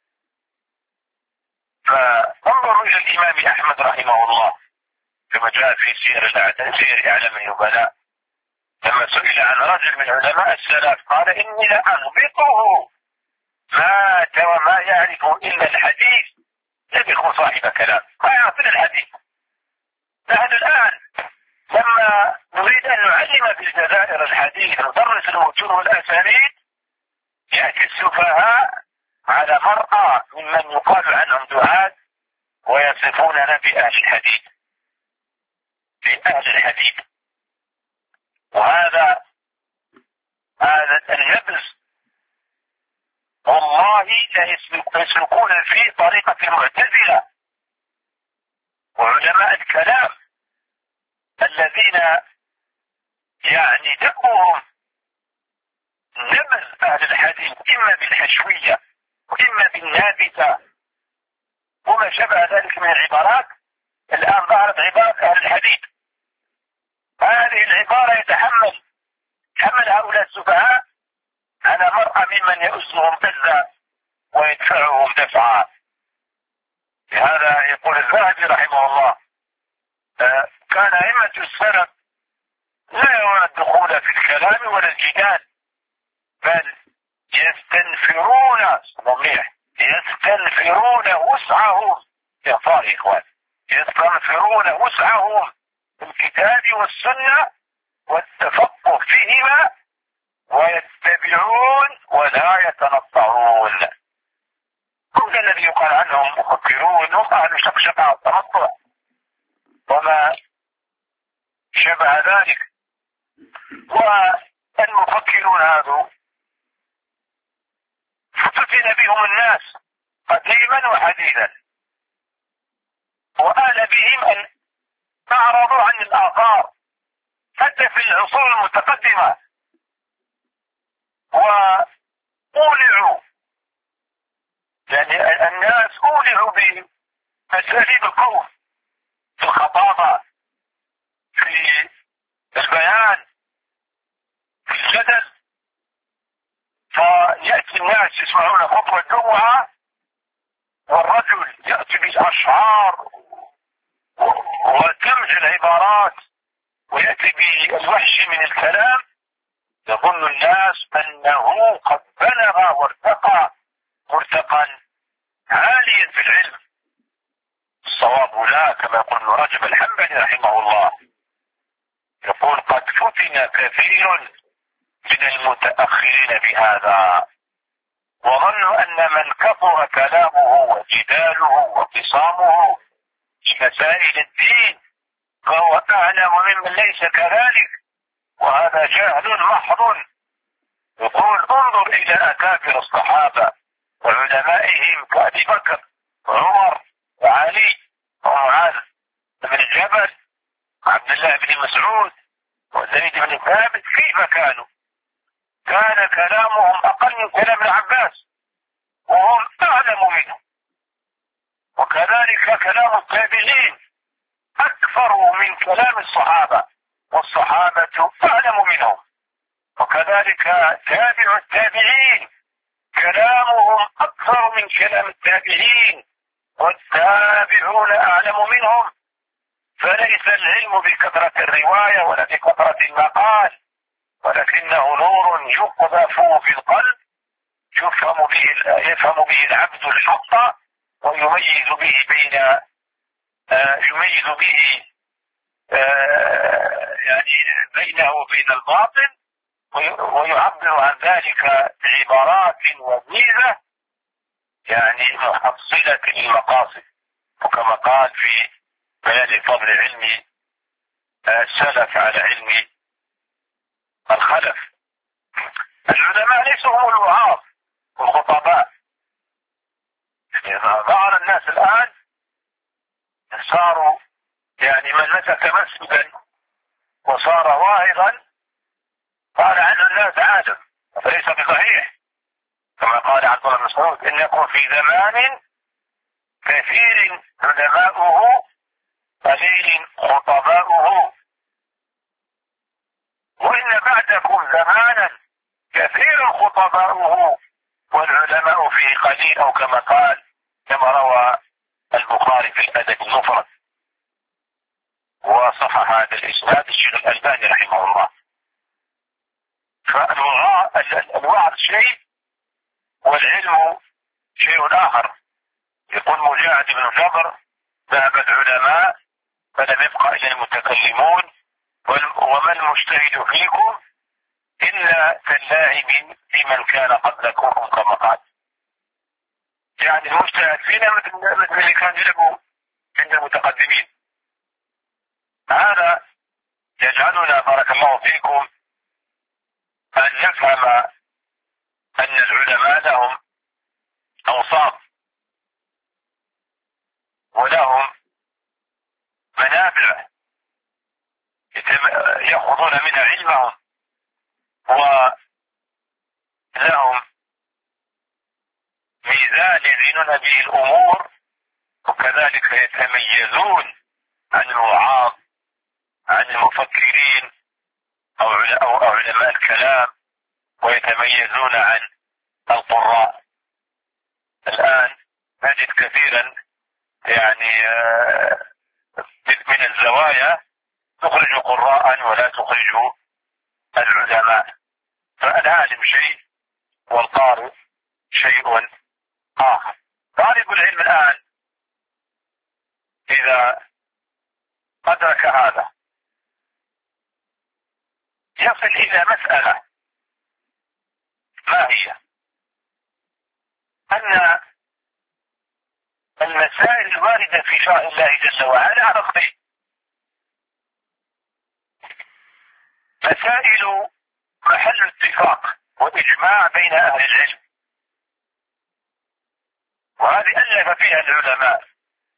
فانظروا إلى الإمام أحمد رحمه الله كما جاء في سير أعلام النبلاء، لما سئل عن رجل من علماء السلف قال إني لأغبطه مات وما يعرف إلا الحديث، يبخ صاحب كلام ما يعرف إلا الحديث. نحن الآن لما نريد أن نعلم في الجزائر الحديث ندرس المتون والأسانيد يأتي السفهاء على مرأى ممن يقال عنهم دعاة ويصفوننا بأهل الحديث، بأهل الحديث. وهذا النبذ والله يسلكون في طريقة المعتزلة وعلماء الكلام الذين يعني دأبهم نبذ أهل الحديث إما بالحشوية وإما بالنابتة وما شابه ذلك من العبارات. الآن ظهرت عبارة أهل الحديث هذه العبارة يتحمل هؤلاء السفهاء على مرأى ممن يؤزهم أذى ويدفعهم دفعا. لهذا يقول الذهبي رحمه الله كان أئمة السلف لا يرون الدخول في الكلام ولا الجدال، بل يستنفرون وسعهم يا إخوان، يستنفرون وسعهم في الكتاب والسنة والتفقه فيهما، ويتبعون ولا يتنطعون. هم الذي يقال عنهم مفكرون، هم أهل شقشقة والتنطع وما شبه ذلك. والمفكرون هذو فتن بهم الناس قديما وحديثا، وآل بهم أن أعرضوا عن الآثار حتى في العصور المتقدمة، وأولعوا، يعني الناس أولعوا بأساليب القول في الخطابة، في البيان، في الجدل. فيأتي الناس يسمعون خطبة الجمعة والرجل يأتي بالأشعار وتمج العبارات ويأتي بالوحش من الكلام، يظن الناس أنه قد بلغ وارتقى مرتقا عاليا في العلم. الصواب لا، كما يقول ابن رجب الحنبلي رحمه الله، يقول قد فتن كثير من المتأخرين بهذا، وظنوا أن من كثر كلامه وجداله وخصامه في مسائل الدين فهو أعلم ممن ليس كذلك، وهذا جهل محض. يقول انظر إلى أكابر الصحابة وعلمائهم كأبي بكر وعمر وعلي ومعاذ بن جبل وعبد الله بن مسعود وزيد بن ثابت، كيف كانوا؟ كان كلامهم أقل من كلام العباس وهم أعلم منه، وكذلك كلام التابعين أكثر من كلام الصحابة والصحابة أعلم منهم، وكذلك تابع التابعين كلامهم أكثر من كلام التابعين والتابعون أعلم منهم. فليس العلم بكثرة الرواية ولا بكثرة المقال، ولكنه نور يقذف في القلب يفهم به العبد الحق ويميز به بينه وبين الباطل، ويعبر عن ذلك بعبارات وميزة يعني محصلة للمقاصد. وكما قال في بيان فضل علم السلف على علم الخلف، العلماء ليسوا هم الوعاظ والخطباء. يعني ظهر الناس الآن صاروا يعني من مسك مسجدا وصار واعظا قال عنه الناس عالم، فليس بصحيح. كما قال عبد الله بن مسعود إن يكون في زمان كثير علماؤه قليل خطباؤه، وإن بعدكم زمانا كثير خطباؤه والعلماء فيه قليل، أو كما قال كما روى البخاري في الأدب المفرد، وصحح هذا الإسناد الشيخ الألباني رحمه الله. فالوعظ شيء والعلم شيء آخر. يقول مجاهد بن جبر ذهب العلماء فلم يبقى إلا المتكلمون، وما المجتهد فيكم إلا كاللاعب في من كان قبلكم، كما قال. يعني المجتهد فينا مثل اللي كان يلعبوا عند المتقدمين. هذا يجعلنا بارك الله فيكم أن نفهم أن العلماء لهم أوصاف ولهم منابع يأخذون منها علمهم، ولهم ميزان يزينون به الأمور، وكذلك يتميزون عن الوعاظ عن المفكرين أو علماء الكلام، ويتميزون عن القراء. الآن نجد كثيرا يعني من الزوايا تخرج قراء ولا تخرج العلماء، فالعالم شيء والقارئ شيء آخر. طالب العلم الآن إذا أدرك هذا يصل إلى مسألة، ما هي؟ أن المسائل الواردة في شرع الله جل وعلا رقمين: مسائل محل اتفاق وإجماع بين أهل العلم، وهذه ألف فيها العلماء،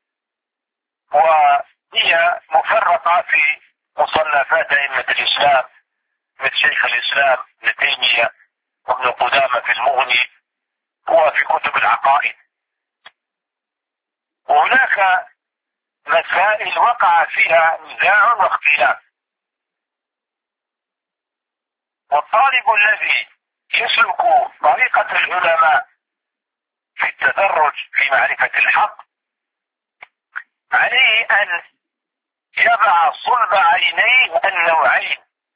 وهي مفرقة في مصنفات أئمة الإسلام مثل شيخ الإسلام ابن تيمية وابن قدامة في المغني وفي كتب العقائد. وهناك مسائل وقع فيها نزاع واختلاف، والطالب الذي يسلك طريقة العلماء في التدرج في معرفة الحق عليه أن يضع صلب عينيه النوعين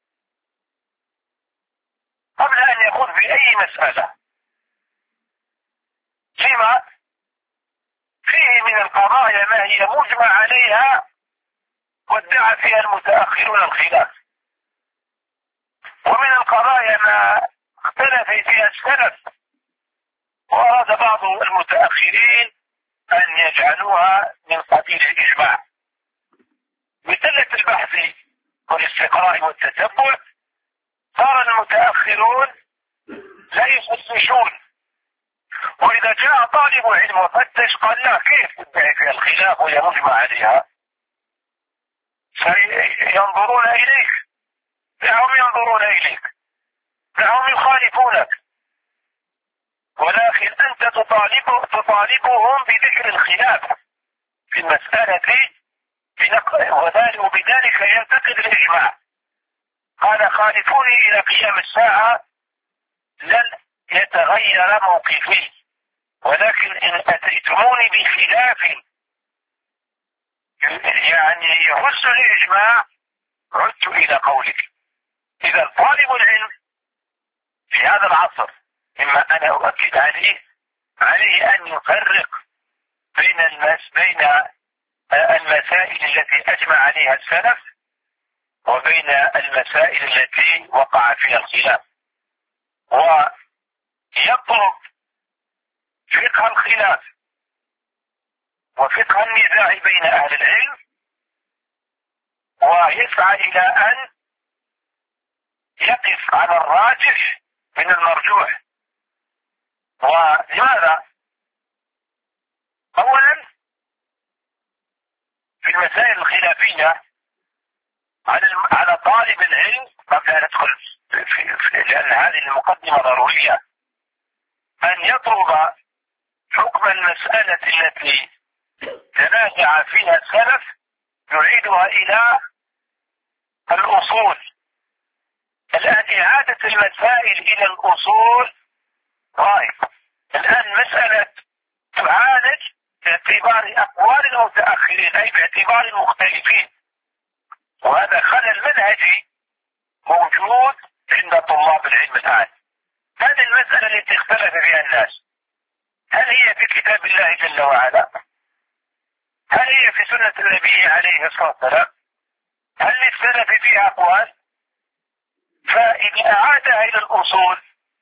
قبل أن يخوض في أي مسألة، لما فيه من القضايا ما هي مجمع عليها وادعى فيها المتأخرون الخلاف، ومن القضايا ما اختلف فيها السلف وأراد بعض المتأخرين أن يجعلوها من قبيل الإجماع. بقلة البحث والاستقراء والتتبع صار المتأخرون لا يفتشون، وإذا جاء طالب علم وفتش قال لا، كيف تدعي فيها الخلاف وهي مجمع عليها؟ سينظرون إليك، دعهم ينظرون إليك، دعهم يخالفونك، ولكن أنت تطالبهم بذكر الخلاف في المسألة وبذلك ينتقد الإجماع. قال: خالفوني إلى قيام الساعة لن يتغير موقفي، ولكن إن أتيتموني بخلاف يعني يهز الإجماع عدت إلى قولك. إذا طالب العلم في هذا العصر، مما أنا أؤكد عليه أن يفرق بين المسائل التي أجمع عليها السلف وبين المسائل التي وقع فيها الخلاف، ويطلب فقه الخلاف وفقه النزاع بين أهل العلم، ويسعى إلى أن يقف على الراجح من المرجوح. ولماذا؟ أولا في المسائل الخلافية على طالب العلم قبل أن ندخل لأن هذه المقدمة ضرورية، أن يطلب حكم المسألة التي تنازع فيها السلف يعيدها إلى الأصول. الآن إعادة المسائل إلى الأصول غائب. الآن مسألة تعالج باعتبار أقوال المتأخرين، أي باعتبار المختلفين، وهذا خلل منهجي موجود عند طلاب العلم الآن. هذه المسألة التي اختلف فيها الناس، هل هي في كتاب الله جل وعلا؟ هل هي في سنة النبي عليه الصلاة والسلام؟ هل للسلف فيها أقوال؟ فإذا أعادها إلى الأصول،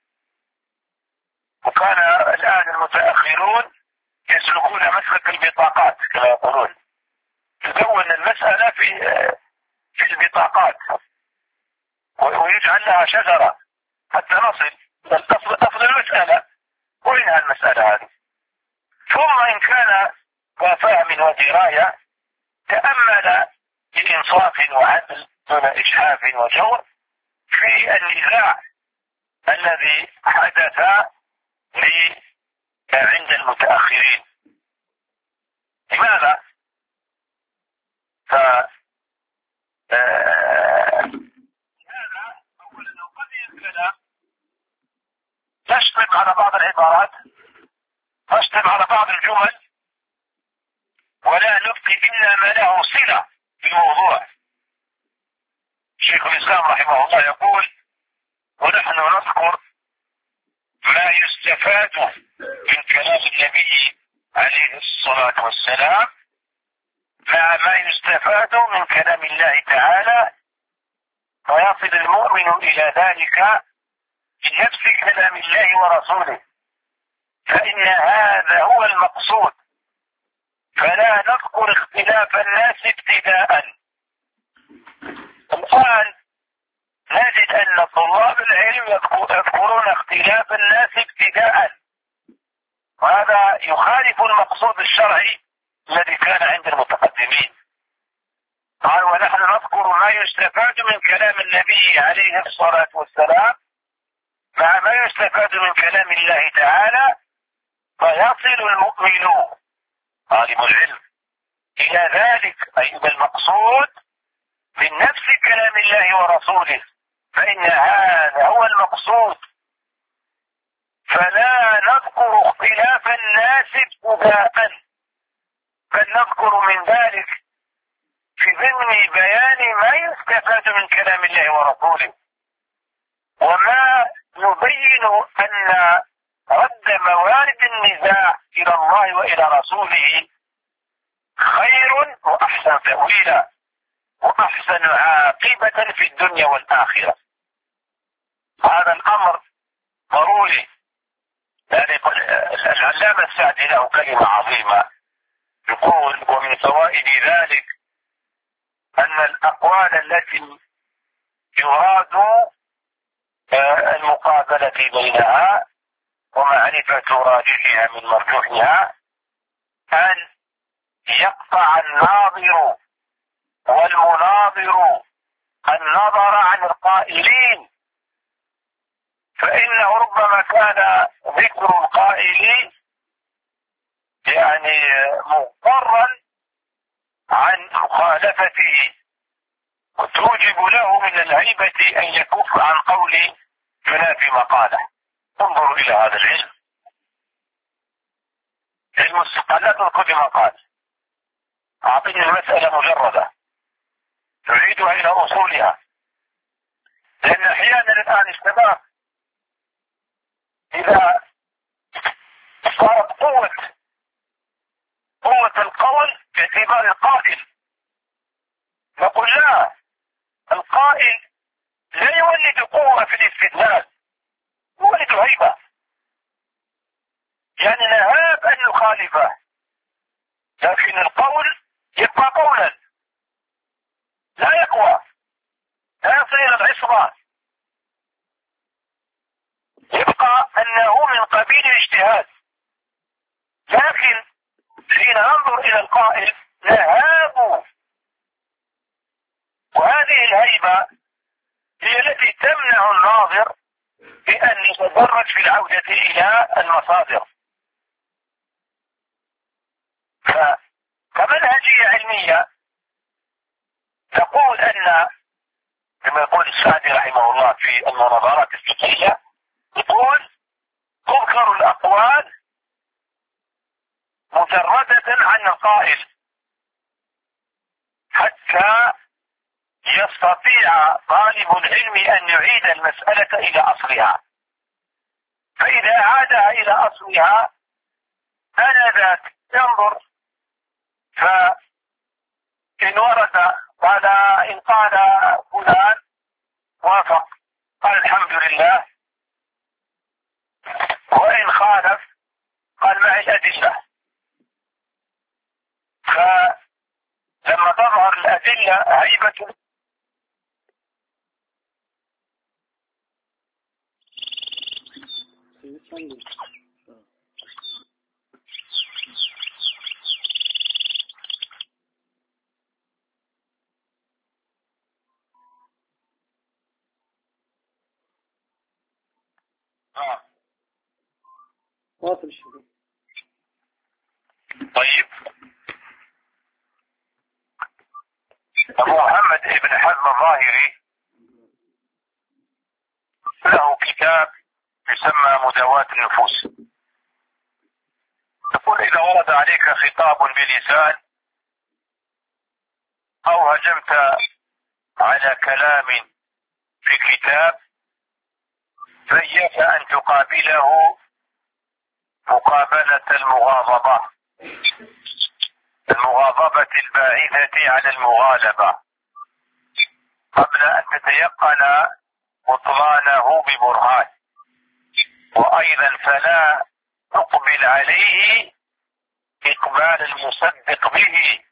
وكان الآن المتأخرون يسلكون مسلك البطاقات كما يقولون، تدون المسألة في البطاقات ويجعل لها شجرة حتى نصل أصل المسألة وإنها المسألة هذه. ثم إن كان وفهم ودراية تأمل بإنصاف وعدل دون إجحاف وجور في النزاع الذي حدث عند المتأخرين. لماذا؟ هذا أولا لو قضي الكلام نشطب على بعض العبارات، نشطب على بعض الجمل، ولا نبقي إلا ما له صلة بالموضوع. شيخ الإسلام رحمه الله يقول: ونحن نذكر ما يستفاد من كلام النبي عليه الصلاة والسلام مع ما يستفاد من كلام الله تعالى، ويصل المؤمن إلى ذلك بنفس كلام الله ورسوله، فإن هذا هو المقصود. فلا نذكر اختلاف الناس ابتداء. الآن نجد أن طلاب العلم يذكرون اختلاف الناس ابتداء، وهذا يخالف المقصود الشرعي الذي كان عند المتقدمين. قال: ونحن نذكر ما يستفاد من كلام النبي عليه الصلاة والسلام مع ما يستفاد من كلام الله تعالى، فيصل المؤمن طالب العلم إلى ذلك، أي المقصود من نفس كلام الله ورسوله، فإن هذا هو المقصود. فلا نذكر اختلاف الناس ابتداء، بل نذكر من ذلك في ضمن بيان ما يستفاد من كلام الله ورسوله، وما يبين أن رد موارد النزاع إلى الله وإلى رسوله خير وأحسن تأويلا وأحسن عاقبة في الدنيا والآخرة. هذا الأمر ضروري. يعني العلامة السعدي له كلمة عظيمة يقول: ومن فوائد ذلك أن الأقوال التي يراد المقابلة بينها ومعرفة راجحها من مرجوحها أن يقطع الناظر والمناظر النظر عن القائلين، فإنه ربما كان ذكر القائل يعني مضطرا عن مخالفته، وتوجب له من الهيبة أن يكف عن قول ينافي مقاله. انظروا إلى هذا العلم، علم السقالات كل مقال. أعطيني المسألة مجردة تعيدها إلى أصولها، لأن أحيانا الآن الشباب إذا صارت قوة القول باعتبار القائل، نقول لا، القائل لا يولد قوة في الاستدلال، يولد هيبة، يعني نهاب أن نخالفه، لكن القول يبقى قولا لا يقوى، لا يصل إلى العصمة، يبقى أنه من قبيل الاجتهاد. لكن حين ننظر إلى القائل نهاب، وهذه الهيبة هي التي تمنع الناظر بأن يتدرج في العودة إلى المصادر. فكمنهجية علمية تقول أن كما يقول السعدي رحمه الله في المناظرات الفقهية، يقول: تذكر الأقوال مجردة عن القائل حتى يستطيع طالب العلم أن يعيد المسألة إلى أصلها، فإذا عادها إلى أصلها آنذاك ينظر، فإن ورد قال إن قال فلان وافق قال الحمد لله، وإن خالف قال معي الأدلة. فلما تظهر الأدلة هيبة واصل الشيء. طيب، أبو محمد ابن حزم الظاهري له كتاب يسمى مداواة النفوس. يقول إذا ورد عليك خطاب بلسان أو هجمت على كلام في كتاب فإياك أن تقابله مقابلة المغاضبة الباعثة على المغالبة قبل أن تتيقن بطلانه ببرهان. وأيضا فلا تقبل عليه إقبال المصدق به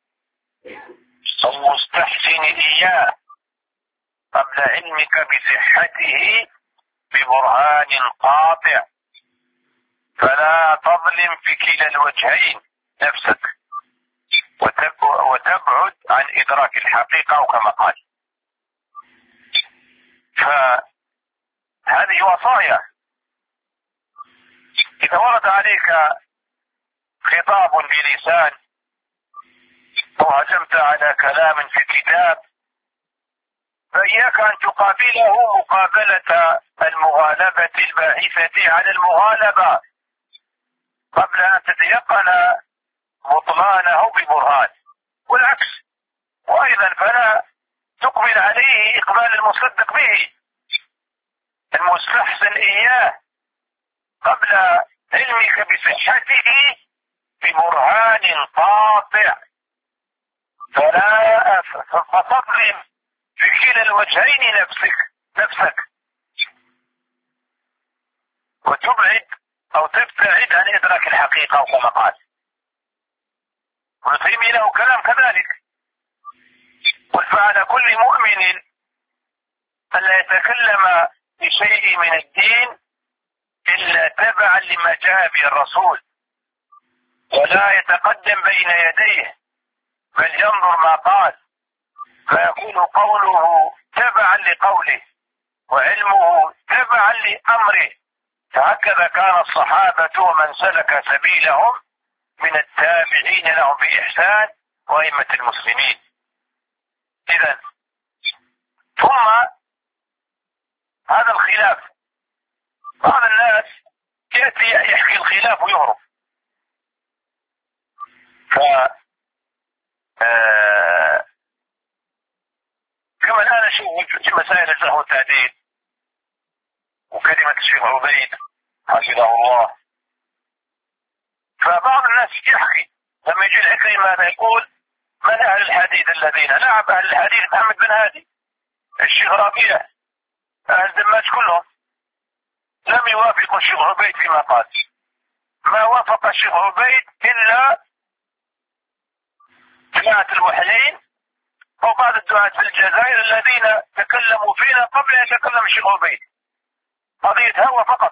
المستحسن إياه قبل علمك بصحته ببرهان قاطع. فلا تظلم في كلا الوجهين نفسك وتبعد عن إدراك الحقيقة أو كما قال. فهذه وصايا. إذا ورد عليك خطاب بلسان أو هجمت على كلام في كتاب فإياك أن تقابله مقابلة المغالبة الباعثة على المغالبة قبل أن تتيقن بطلانه ببرهان، والعكس. وأيضا فلا تقبل عليه إقبال المصدق به المستحسن إياه قبل علمك بصحته ببرهان قاطع. فتظلم في كلا الوجهين نفسك وتبعد أو تبتعد عن إدراك الحقيقة كما قال. ابن تيمية له كلام كذلك. قل فعلى كل مؤمن ألا يتكلم بشيء من الدين إلا تبعا لما جاء به الرسول ولا يتقدم بين يديه بل ينظر ما قال فيكون قوله تبعا لقوله وعلمه تبعا لأمره. فهكذا كان الصحابة ومن سلك سبيلهم من التابعين لهم بإحسان وأئمة المسلمين. إذن ثم هذا الخلاف، بعض الناس يأتي يحكي الخلاف ويهرب. كما الآن نشوف في مسائل الجرح والتعديل وكلمة الشيخ عبيد حفظه الله. فبعض الناس يحكي لما يجي الحكي ماذا يقول من أهل الحديث الذين نعم أهل الحديث محمد بن هادي الشيخ ربيع أهل دماج كلهم لم يوافقوا الشيخ عبيد فيما قال. ما وافق الشيخ عبيد إلا جماعة الوحيين أو بعض الدعاة في الجزائر الذين تكلموا فينا قبل أن يتكلم الشيخ عبيد. قضية هوى فقط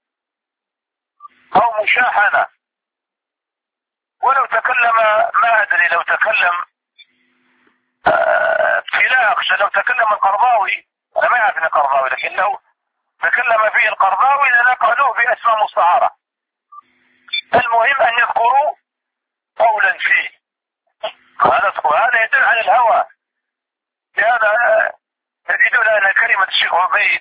أو مشاحنة. ولو تكلم ما أدري لو تكلم فلاخ لو تكلم القرضاوي أنا ما أعرف القرضاوي لكن لو تكلم فيه القرضاوي لنقلوه بأسماء مستعارة. المهم أن يذكروا قولا فيه هذا يدل على الهوى. لهذا تجدون أن كلمة الشيخ عبيد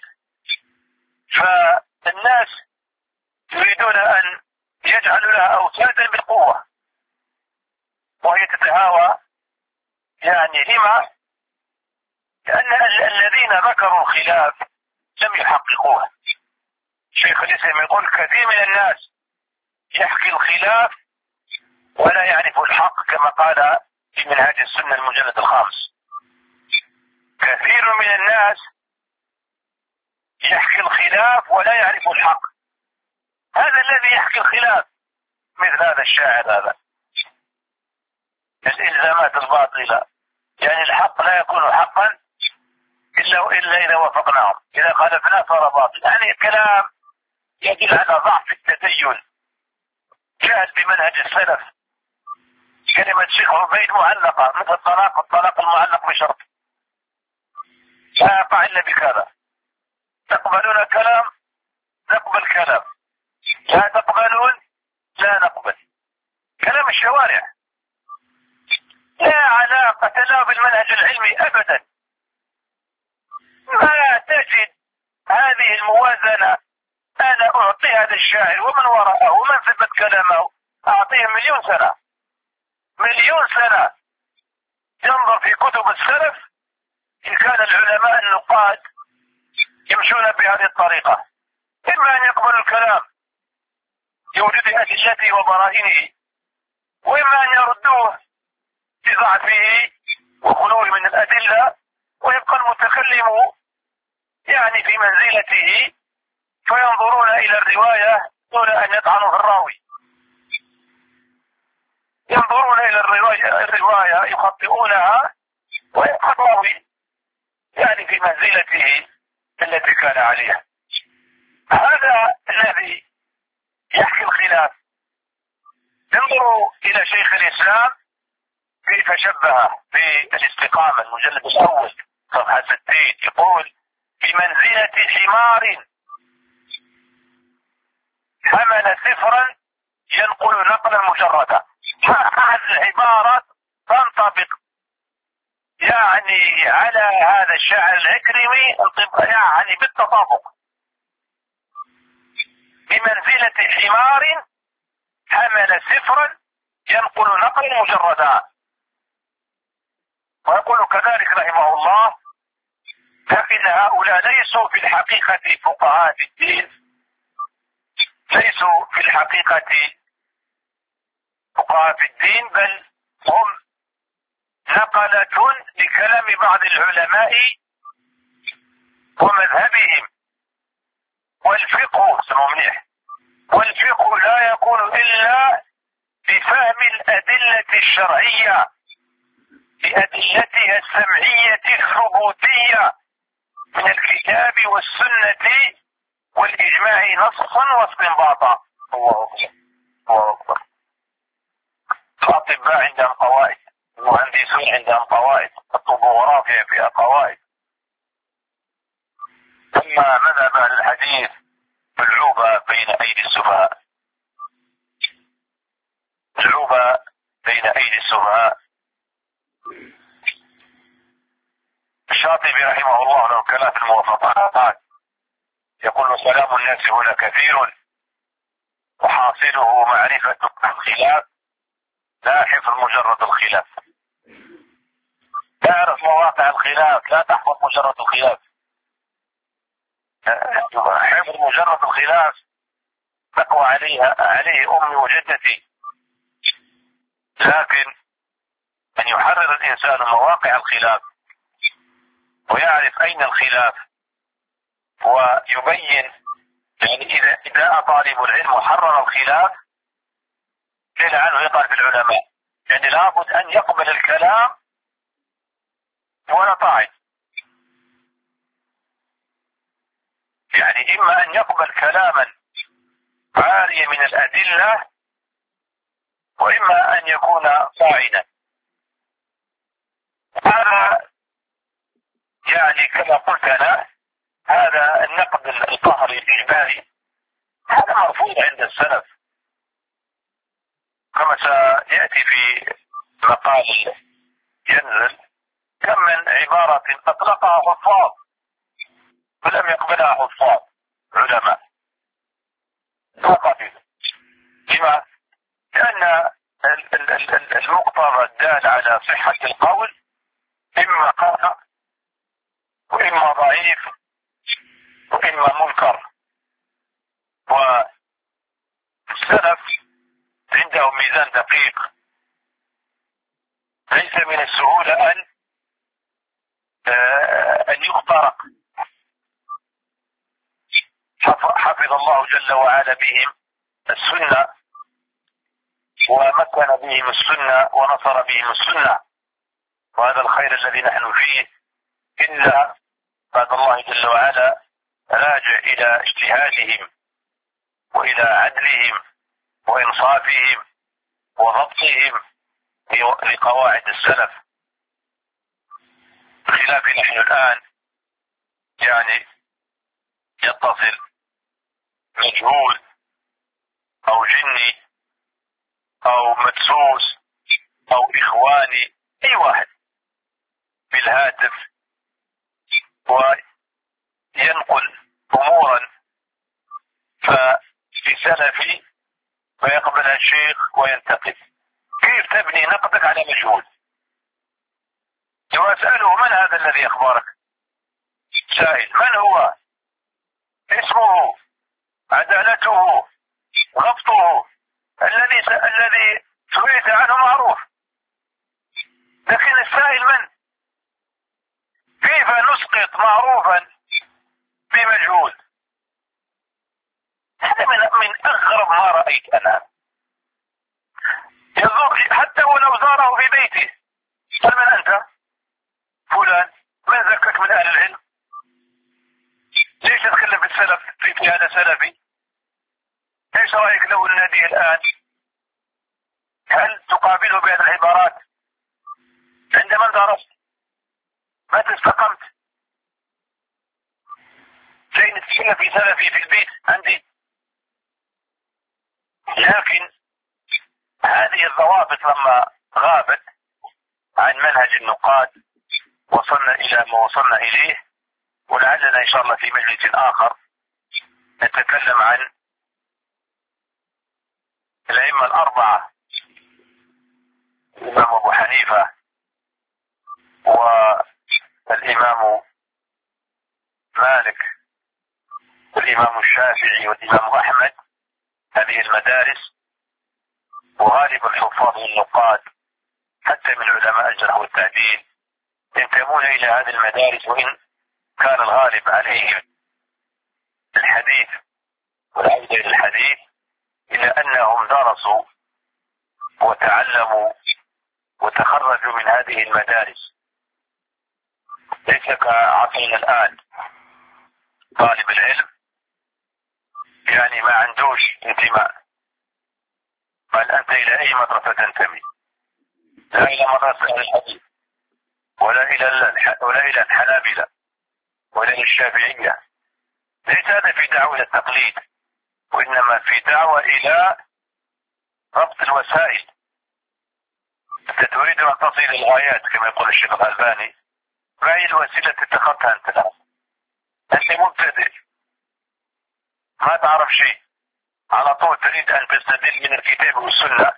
فالناس يريدون أن يجعلوا لها أوتادا بالقوة وهي تتهاوى. يعني لما؟ لأن الذين ذكروا الخلاف لم يحققوها. شيخ الإسلام يقول كثير من الناس يحكي الخلاف ولا يعرف الحق كما قال في منهاج السنة المجلد 5. كثير من الناس يحكي الخلاف ولا يعرف الحق. هذا الذي يحكي الخلاف مثل هذا الشاعر هذا الإلزامات الباطلة. يعني الحق لا يكون حقا إلا إذا وافقناهم، إذا خالفناه صار باطل. يعني الكلام يدل على ضعف التدين، جهل بمنهج السلف. كلمة الشيخ عبيد معلقة مثل الطلاق المعلق بشرط لا يقع إلا بكذا. تقبلون كلام نقبل كلام، لا تقبلون لا نقبل. كلام الشوارع لا علاقة له بالمنهج العلمي لنا أنا أعطي هذا الشاعر ومن وراءه ومن ثبت كلامه أعطيه 1,000,000 سنة، 1,000,000 سنة ينظر في كتب السلف إن كان العلماء النقاد يمشون بهذه الطريقة، إما أن يقبلوا الكلام لوجود أدلته وبراهينه، وإما أن يردوه بضعفه وخلوه من الأدلة، ويبقى المتكلم يعني في منزلته، فينظرون إلى الرواية دون أن يطعنوا في الراوي، ينظرون إلى الرواية يخطئونها، ويبقى الراوي يعني في منزلته التي كان عليها. هذا الذي يحكي الخلاف. انظروا إلى شيخ الإسلام كيف شبه في الاستقامة المجلد الأول صفحة 60، يقول: بمنزلة حمار حمل سفرا ينقل نقلا مجردا. هذه العبارة تنطبق يعني على هذا الشاعر العكرمي يعني بالتطابق. بمنزلة حمار حمل سفرا ينقل نقلا مجردا. ويقول كذلك رحمه الله: لكن هؤلاء ليسوا في الحقيقة فقهاء في الدين، ليسوا في الحقيقة فقهاء في الدين، بل هم نقلة لكلام بعض العلماء ومذهبهم. والفقه سمعوا منيح، والفقه لا يكون إلا بفهم الأدلة الشرعية بأدلتها السمعية الثبوتية من الكتاب والسنة والإجماع نصا واستنباطا. الله أكبر، الله أكبر. الأطباء عندهم قواعد، المهندسون عندهم قواعد، الطبوغرافيا فيها قواعد. أما مذهب أهل الحديث ملعوبة بين أيدي السفهاء، ملعوبة بين أيدي السفهاء. الشاطبي رحمه الله له كلام في الموافقات، يقول: سلام الناس هنا كثير وحاصله معرفة الخلاف لا حفظ مجرد الخلاف. تعرف مواقع الخلاف، لا تحفظ مجرد الخلاف. حفظ مجرد الخلاف تقوى عليه أمي وجدتي، لكن أن يحرر الإنسان مواقع الخلاف ويعرف أين الخلاف ويبين، يعني إذا طالب العلم وحرر الخلاف قيل عنه يقال في العلماء، يعني لابد أن يقبل الكلام ولا طاعن، يعني إما أن يقبل كلاما عاريا من الأدلة، وإما أن يكون طاعنا. هذا يعني كما قلت أنا، هذا النقد القهري الإجباري هذا مرفوض عند السلف، كما سيأتي في مقال ينزل كم من عبارة أطلقها حفاظ ولم يقبلها حفاظ علماء لا قبل. لما؟ لأن المقتضى الدال على صحة القول إما خطأ وإما ضعيف وإما منكر. والسلف عندهم ميزان دقيق، ليس من السهولة أن يخترق. حفظ الله جل وعلا بهم السنة ومكن بهم السنة ونصر بهم السنة، وهذا الخير الذي نحن فيه. إلا بعد الله جل وعلا راجع إلى اجتهادهم وإلى عدلهم وإنصافهم وضبطهم لقواعد السلف، بخلاف نحن الآن يعني يتصل مجهول أو جني أو مدسوس أو إخواني أي واحد بالهاتف وينقل أمورا سلفي فيقبلها الشيخ وينتقد. كيف تبني نقدك على مجهول؟ واسأله من هذا الذي أخبرك؟ سائل من هو؟ اسمه، عدالته، ضبطه، الذي سئلت عنه معروف، لكن السائل من؟ كيف نسقط معروفا بمجهول؟ هذا من أغرب ما رأيت أنا. يزور حتى ولو زاره في بيته، قال من أنت؟ فلان. من ذكرك من أهل العلم؟ ليش تتكلم في السلف في هذا سلفي؟ ايش رأيك لو النادي الآن؟ هل تقابله بهذه العبارات؟ عندما درست متى استقمت؟ زي نتكلم في سلفي في البيت عندي. لكن هذه الضوابط لما غابت عن منهج النقاد وصلنا إلى ما وصلنا إليه، ولعلنا إن شاء الله في مجلس آخر نتكلم عن الأئمة الأربعة، الإمام أبو حنيفة والإمام مالك والإمام الشافعي والإمام أحمد، هذه المدارس، وغالب الحفاظ والنقاد حتى من علماء الجرح والتعديل ينتمون إلى هذه المدارس، وإن كان الغالب عليهم الحديث والعودة إلى الحديث، إلا أنهم درسوا وتعلموا وتخرجوا من هذه المدارس. ليس كعصرنا الآن طالب العلم يعني ما عندوش انتماء، قال أنت إلى أي مدرسة تنتمي؟ لا إلى مدرسة أهل الحديث ولا إلى الحنابلة ولا إلى الشافعية. ليس هذا في دعوة إلى التقليد، وإنما في دعوة إلى ربط الوسائل. أنت تريد أن تصل إلى الغايات كما يقول الشيخ الألباني، ما هي الوسيلة اتخذتها أنت الآن؟ أنت مبتدئ ما تعرف شيء، على طول تريد أن تستدل من الكتاب والسنة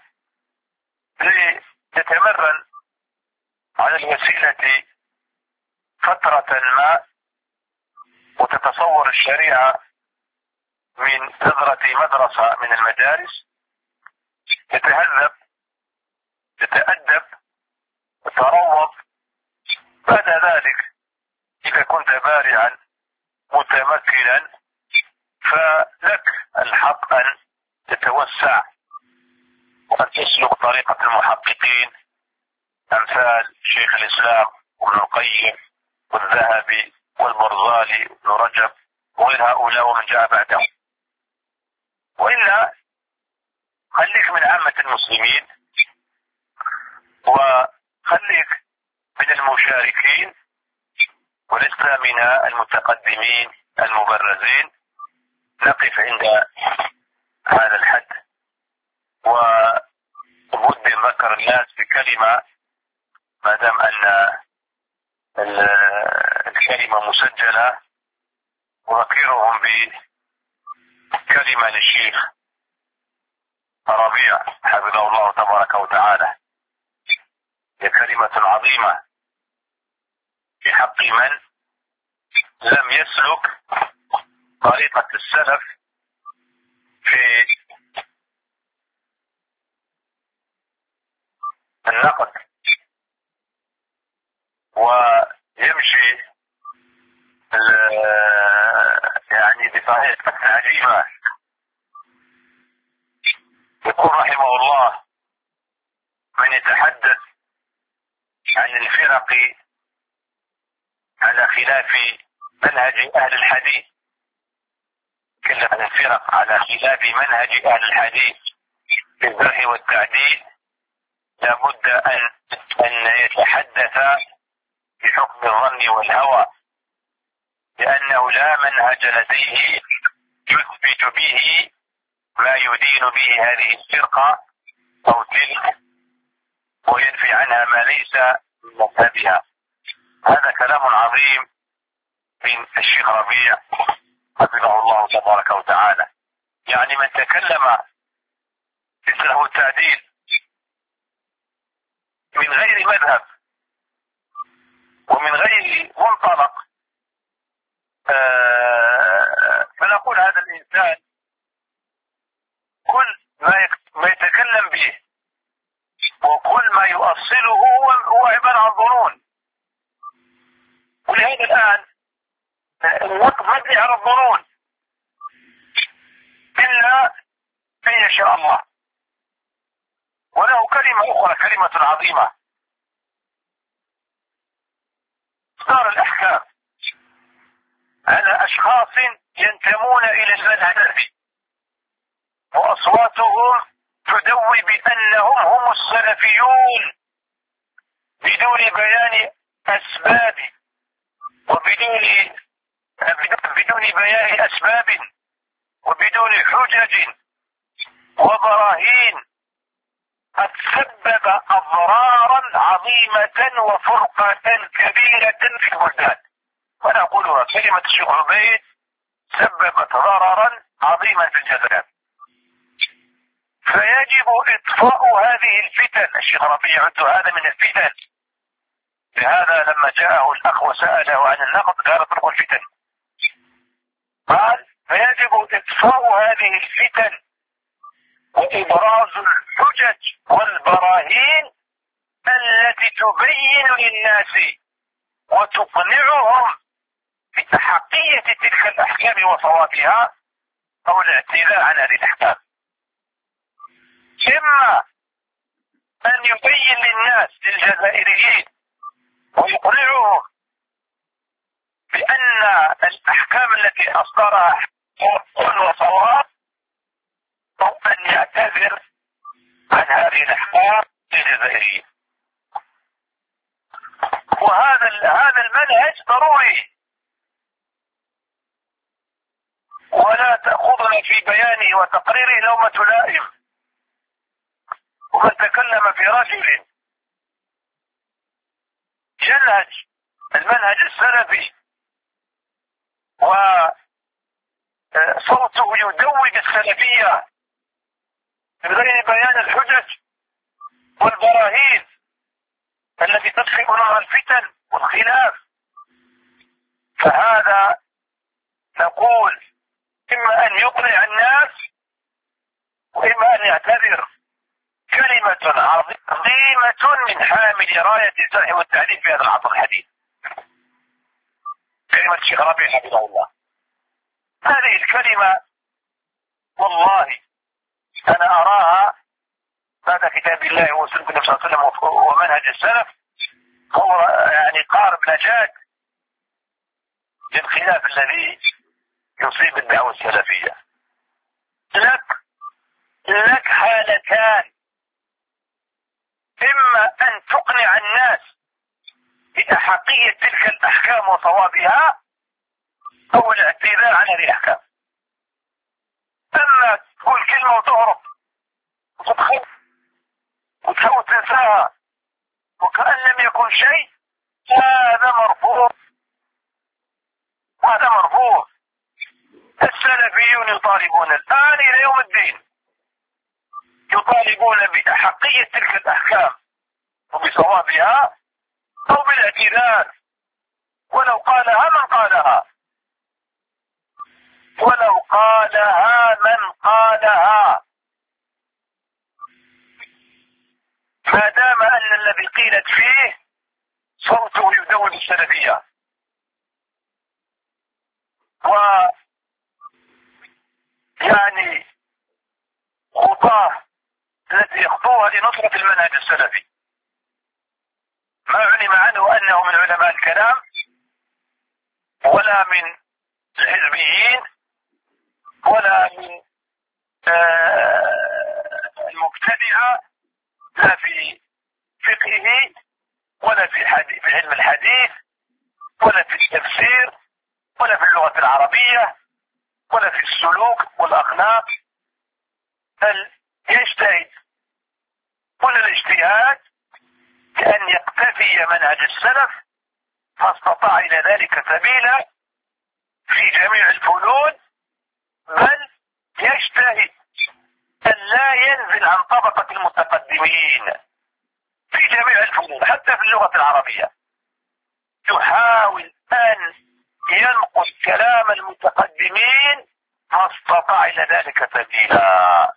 لتتمرن على الوسيلة فترة ما، وتتصور الشريعة من نظرة مدرسة من المدارس، تتهذب، تتأدب، تتروض. بعد ذلك إذا كنت بارعا متمكنا فلك الحق أن تتوسع وأن تسلك طريقة المحققين أمثال شيخ الإسلام وابن القيم والذهبي والبرزالي وابن رجب وغير هؤلاء ومن جاء بعدهم. وإلا خليك من عامة المسلمين وخليك من المشاركين ولست من المتقدمين المبرزين. نقف عند هذا الحد، وبد نذكر الناس بكلمة ما دام أن الكلمة مسجلة، أذكرهم بكلمة للشيخ ربيع حفظه الله تبارك وتعالى. هي كلمة عظيمة في حق من لم يسلك طريقة السلف في النقد ويمشي يعني بطريقة عجيبة. يقول رحمه الله: من يتحدث عن الفرق على خلاف منهج أهل الحديث، تكلم عن الفرق على خلاف منهج أهل الحديث في الجرح والتعديل، لابد أن يتحدث بحكم الظن والهوى، لأنه لا منهج لديه يثبت به ما يدين به هذه الفرقة أو تلك، وينفي عنها ما ليس من مذهبها. هذا كلام عظيم من الشيخ ربيع حفظه الله تبارك وتعالى. يعني من تكلم في الجرح والتعديل من غير مذهب ومن غير منطلق، فنقول هذا الإنسان كل ما يتكلم به وكل ما يؤصله هو عبارة عن ظنون. ولهذا الآن الوقت مبني على الظنون إلا أن يشاء الله. وله كلمة أخرى، كلمة عظيمة: صار الأحكام على أشخاص ينتمون إلى المذهب السلفي وأصواتهم تدوي بأنهم هم السلفيون بدون بيان أسباب وبدون بيان أسباب وبدون حجج وبراهين، قد سبب أضرارا عظيمة وفرقة كبيرة في البلدان. وأنا أقولها كلمة الشيخ عبيد سببت ضررا عظيما في الجزائر، فيجب إطفاء هذه الفتن. الشيخ ربيع يعد هذا من الفتن، لهذا لما جاءه الأخ وسأله عن النقد قال اتركوا الفتن. قال فيجب إطفاء هذه الفتن وإبراز الحجج والبراهين التي تبين للناس وتقنعهم بأحقية تلك الأحكام وصوابها أو الاعتذار عن هذه الأحكام. إما أن يبين للناس للجزائريين ويقنعهم بأن الأحكام التي أصدرها حق وصواب، أو أن يعتذر عن هذه الأحكام للجزائريين. وهذا المنهج ضروري، ولا تأخذنا في بيانه وتقريره لومة لائم. ومن تكلم في رجل ينهج المنهج السلفي وصوته يدوي بالسلفية من غير بيان الحجج والبراهين التي تطفئ نار الفتن والخلاف، فهذا نقول إما أن يقنع الناس وإما أن يعتذر. كلمة عظيمة من حامل راية الجرح والتعديل في هذا العصر الحديث، كلمة الشيخ ربيع حفظه الله. هذه الكلمة والله أنا أراها بعد كتاب الله وسنة النبي صلى الله عليه وسلم ومنهج السلف هو يعني قارب نجاة للخلاف الذي يصيب الدعوة السلفية. لك حالتان: إما أن تقنع الناس بأحقية تلك الأحكام وصوابها أو الاعتذار عن هذه الأحكام. أما تقول كلمة وتهرب وتتخوف وتحاول تنساها وكأن لم يكن شيء، هذا مرفوض. هذا مرفوض. السلفيون يطالبون الآن إلى يوم الدين، يطالبون بأحقية تلك الأحكام وبصوابها أو بالاعتذار، ولو قالها من قالها، ولو قالها من قالها، ما دام أن الذي قيلت فيه صوته يدون السلفية. يعني خطاه التي يخطوها لنصرة المنهج السلفي ما علم عنه أنه من علماء الكلام ولا من الحزبيين ولا من المبتدعة، لا في فقهه ولا في علم الحديث ولا في التفسير ولا في اللغة العربية ولا في السلوك والأخلاق، بل يجتهد كل الاجتهاد بأن يقتفي منهج السلف، فاستطاع إلى ذلك سبيلا في جميع الفنون، بل يجتهد يجتهد أن لا ينزل عن طبقة المتقدمين في جميع الفنون حتى في اللغة العربية، يحاول أن ينقل كلام المتقدمين ما استطاع إلى ذلك سبيلا،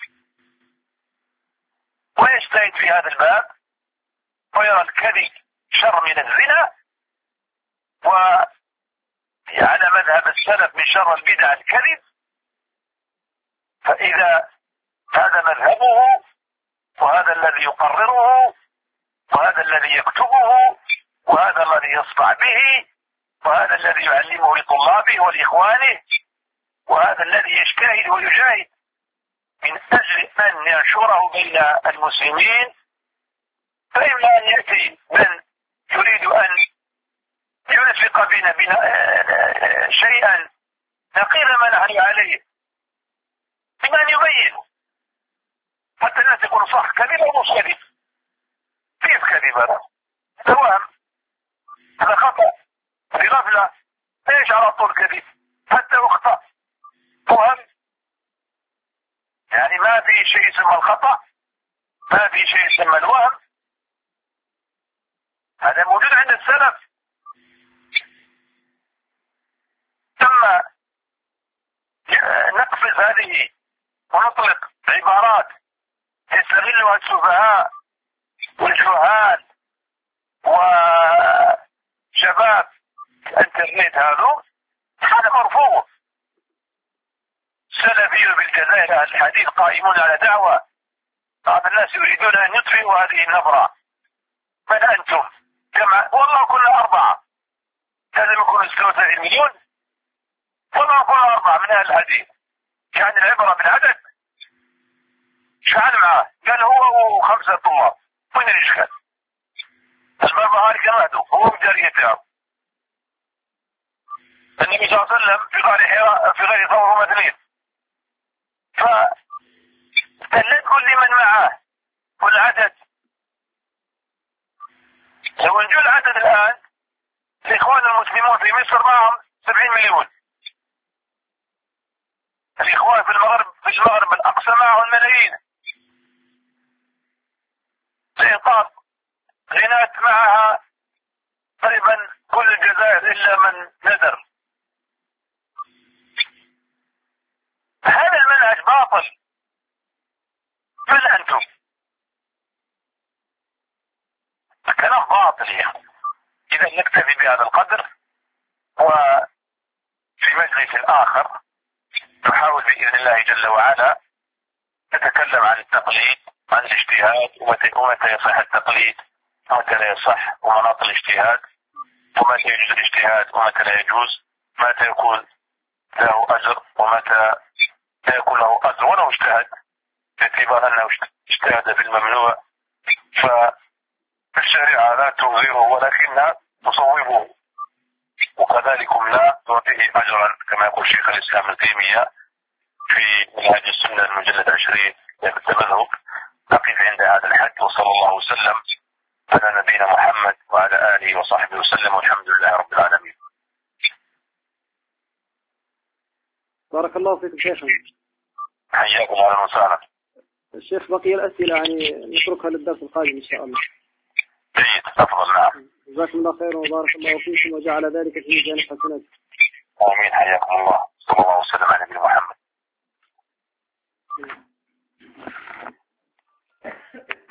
ويجتهد في هذا الباب ويرى الكذب شر من الزنا، وعلى مذهب السلف من شر البدع الكذب. فإذا هذا مذهبه وهذا الذي يقرره وهذا الذي يكتبه وهذا الذي يصنع به وهذا الذي يعلمه لطلابه ولإخوانه وهذا الذي يجتهد ويجاهد من أجل أن ينشره بين المسلمين، فإما أن يأتي من يريد أن يلفق بنا شيئا نقيل ما نحن عليه، إما أن يبين حتى الناس يقولوا صح كذب أو مش كذب. كيف كذب هذا؟ توهم، هذا خطأ، هذه غفلة، ليش على طول كذب؟ حتى أخطأ توهم، يعني ما في شيء يسمى الخطأ، ما في شيء يسمى الوهم، هذا موجود عند السلف. ثم نقفز هذه ونطلق عبارات يستغلها السفهاء والجهال وشباب الانترنت، هذا مرفوض. سلفي بالجزائر أهل الحديث قائمون على دعوة، بعض الناس يريدون أن يطفئوا هذه النبرة. من أنتم؟ والله كنا 4، لازم يكون 36 مليون، والله كنا 4 من أهل الحديث، يعني العبرة بالعدد. شحال معاه؟ قال هو و5 طلاب. وين الإشكال؟ البربهاري كان هو والجارية تاعه. النبي صلى الله عليه وسلم في غار حراء في غار ثور هم 2. فلا تقول لي من معاه والعدد. لو نجوا العدد الآن الإخوان المسلمون في مصر معهم 70 مليون، الإخوان في المغرب الأقصى معهم ملايين، الإنقاذ غنات معها تقريبا كل الجزائر إلا من ندر. هذا المنهج باطل. من أنتم؟ الكلام باطل يا أخي. إذا نكتفي بهذا القدر، وفي مجلس آخر نحاول بإذن الله جل وعلا نتكلم عن التقليد، عن الاجتهاد، ومتى يصح التقليد ومتى لا يصح، ومناط الاجتهاد، ومتى يجوز الاجتهاد ومتى لا يجوز، متى يكون له أجر ومتى لا يكون له أجر ولو اجتهد، باعتبار أنه اجتهد في الممنوع. فالشريعة لا تغيره ولكنها تصوبه، وكذلكم لا تعطيه أجرا، كما يقول شيخ الإسلام ابن تيمية في منهاج السنة المجلد 20 التمذهب. نقف عند هذا الحد، وصلى الله وسلم على نبينا محمد وعلى آله وصحبه وسلم، والحمد لله رب العالمين. بارك الله فيكم شيخنا. حياكم أهلا وسهلا. الشيخ بقي الأسئلة يعني نتركها للدرس القادم إن شاء الله. جيد، تفضل. نعم. جزاكم الله خيرا وبارك الله فيكم وجعل ذلك في ميزان حسناتكم. آمين. حياكم الله. صلى الله وسلم على نبينا محمد.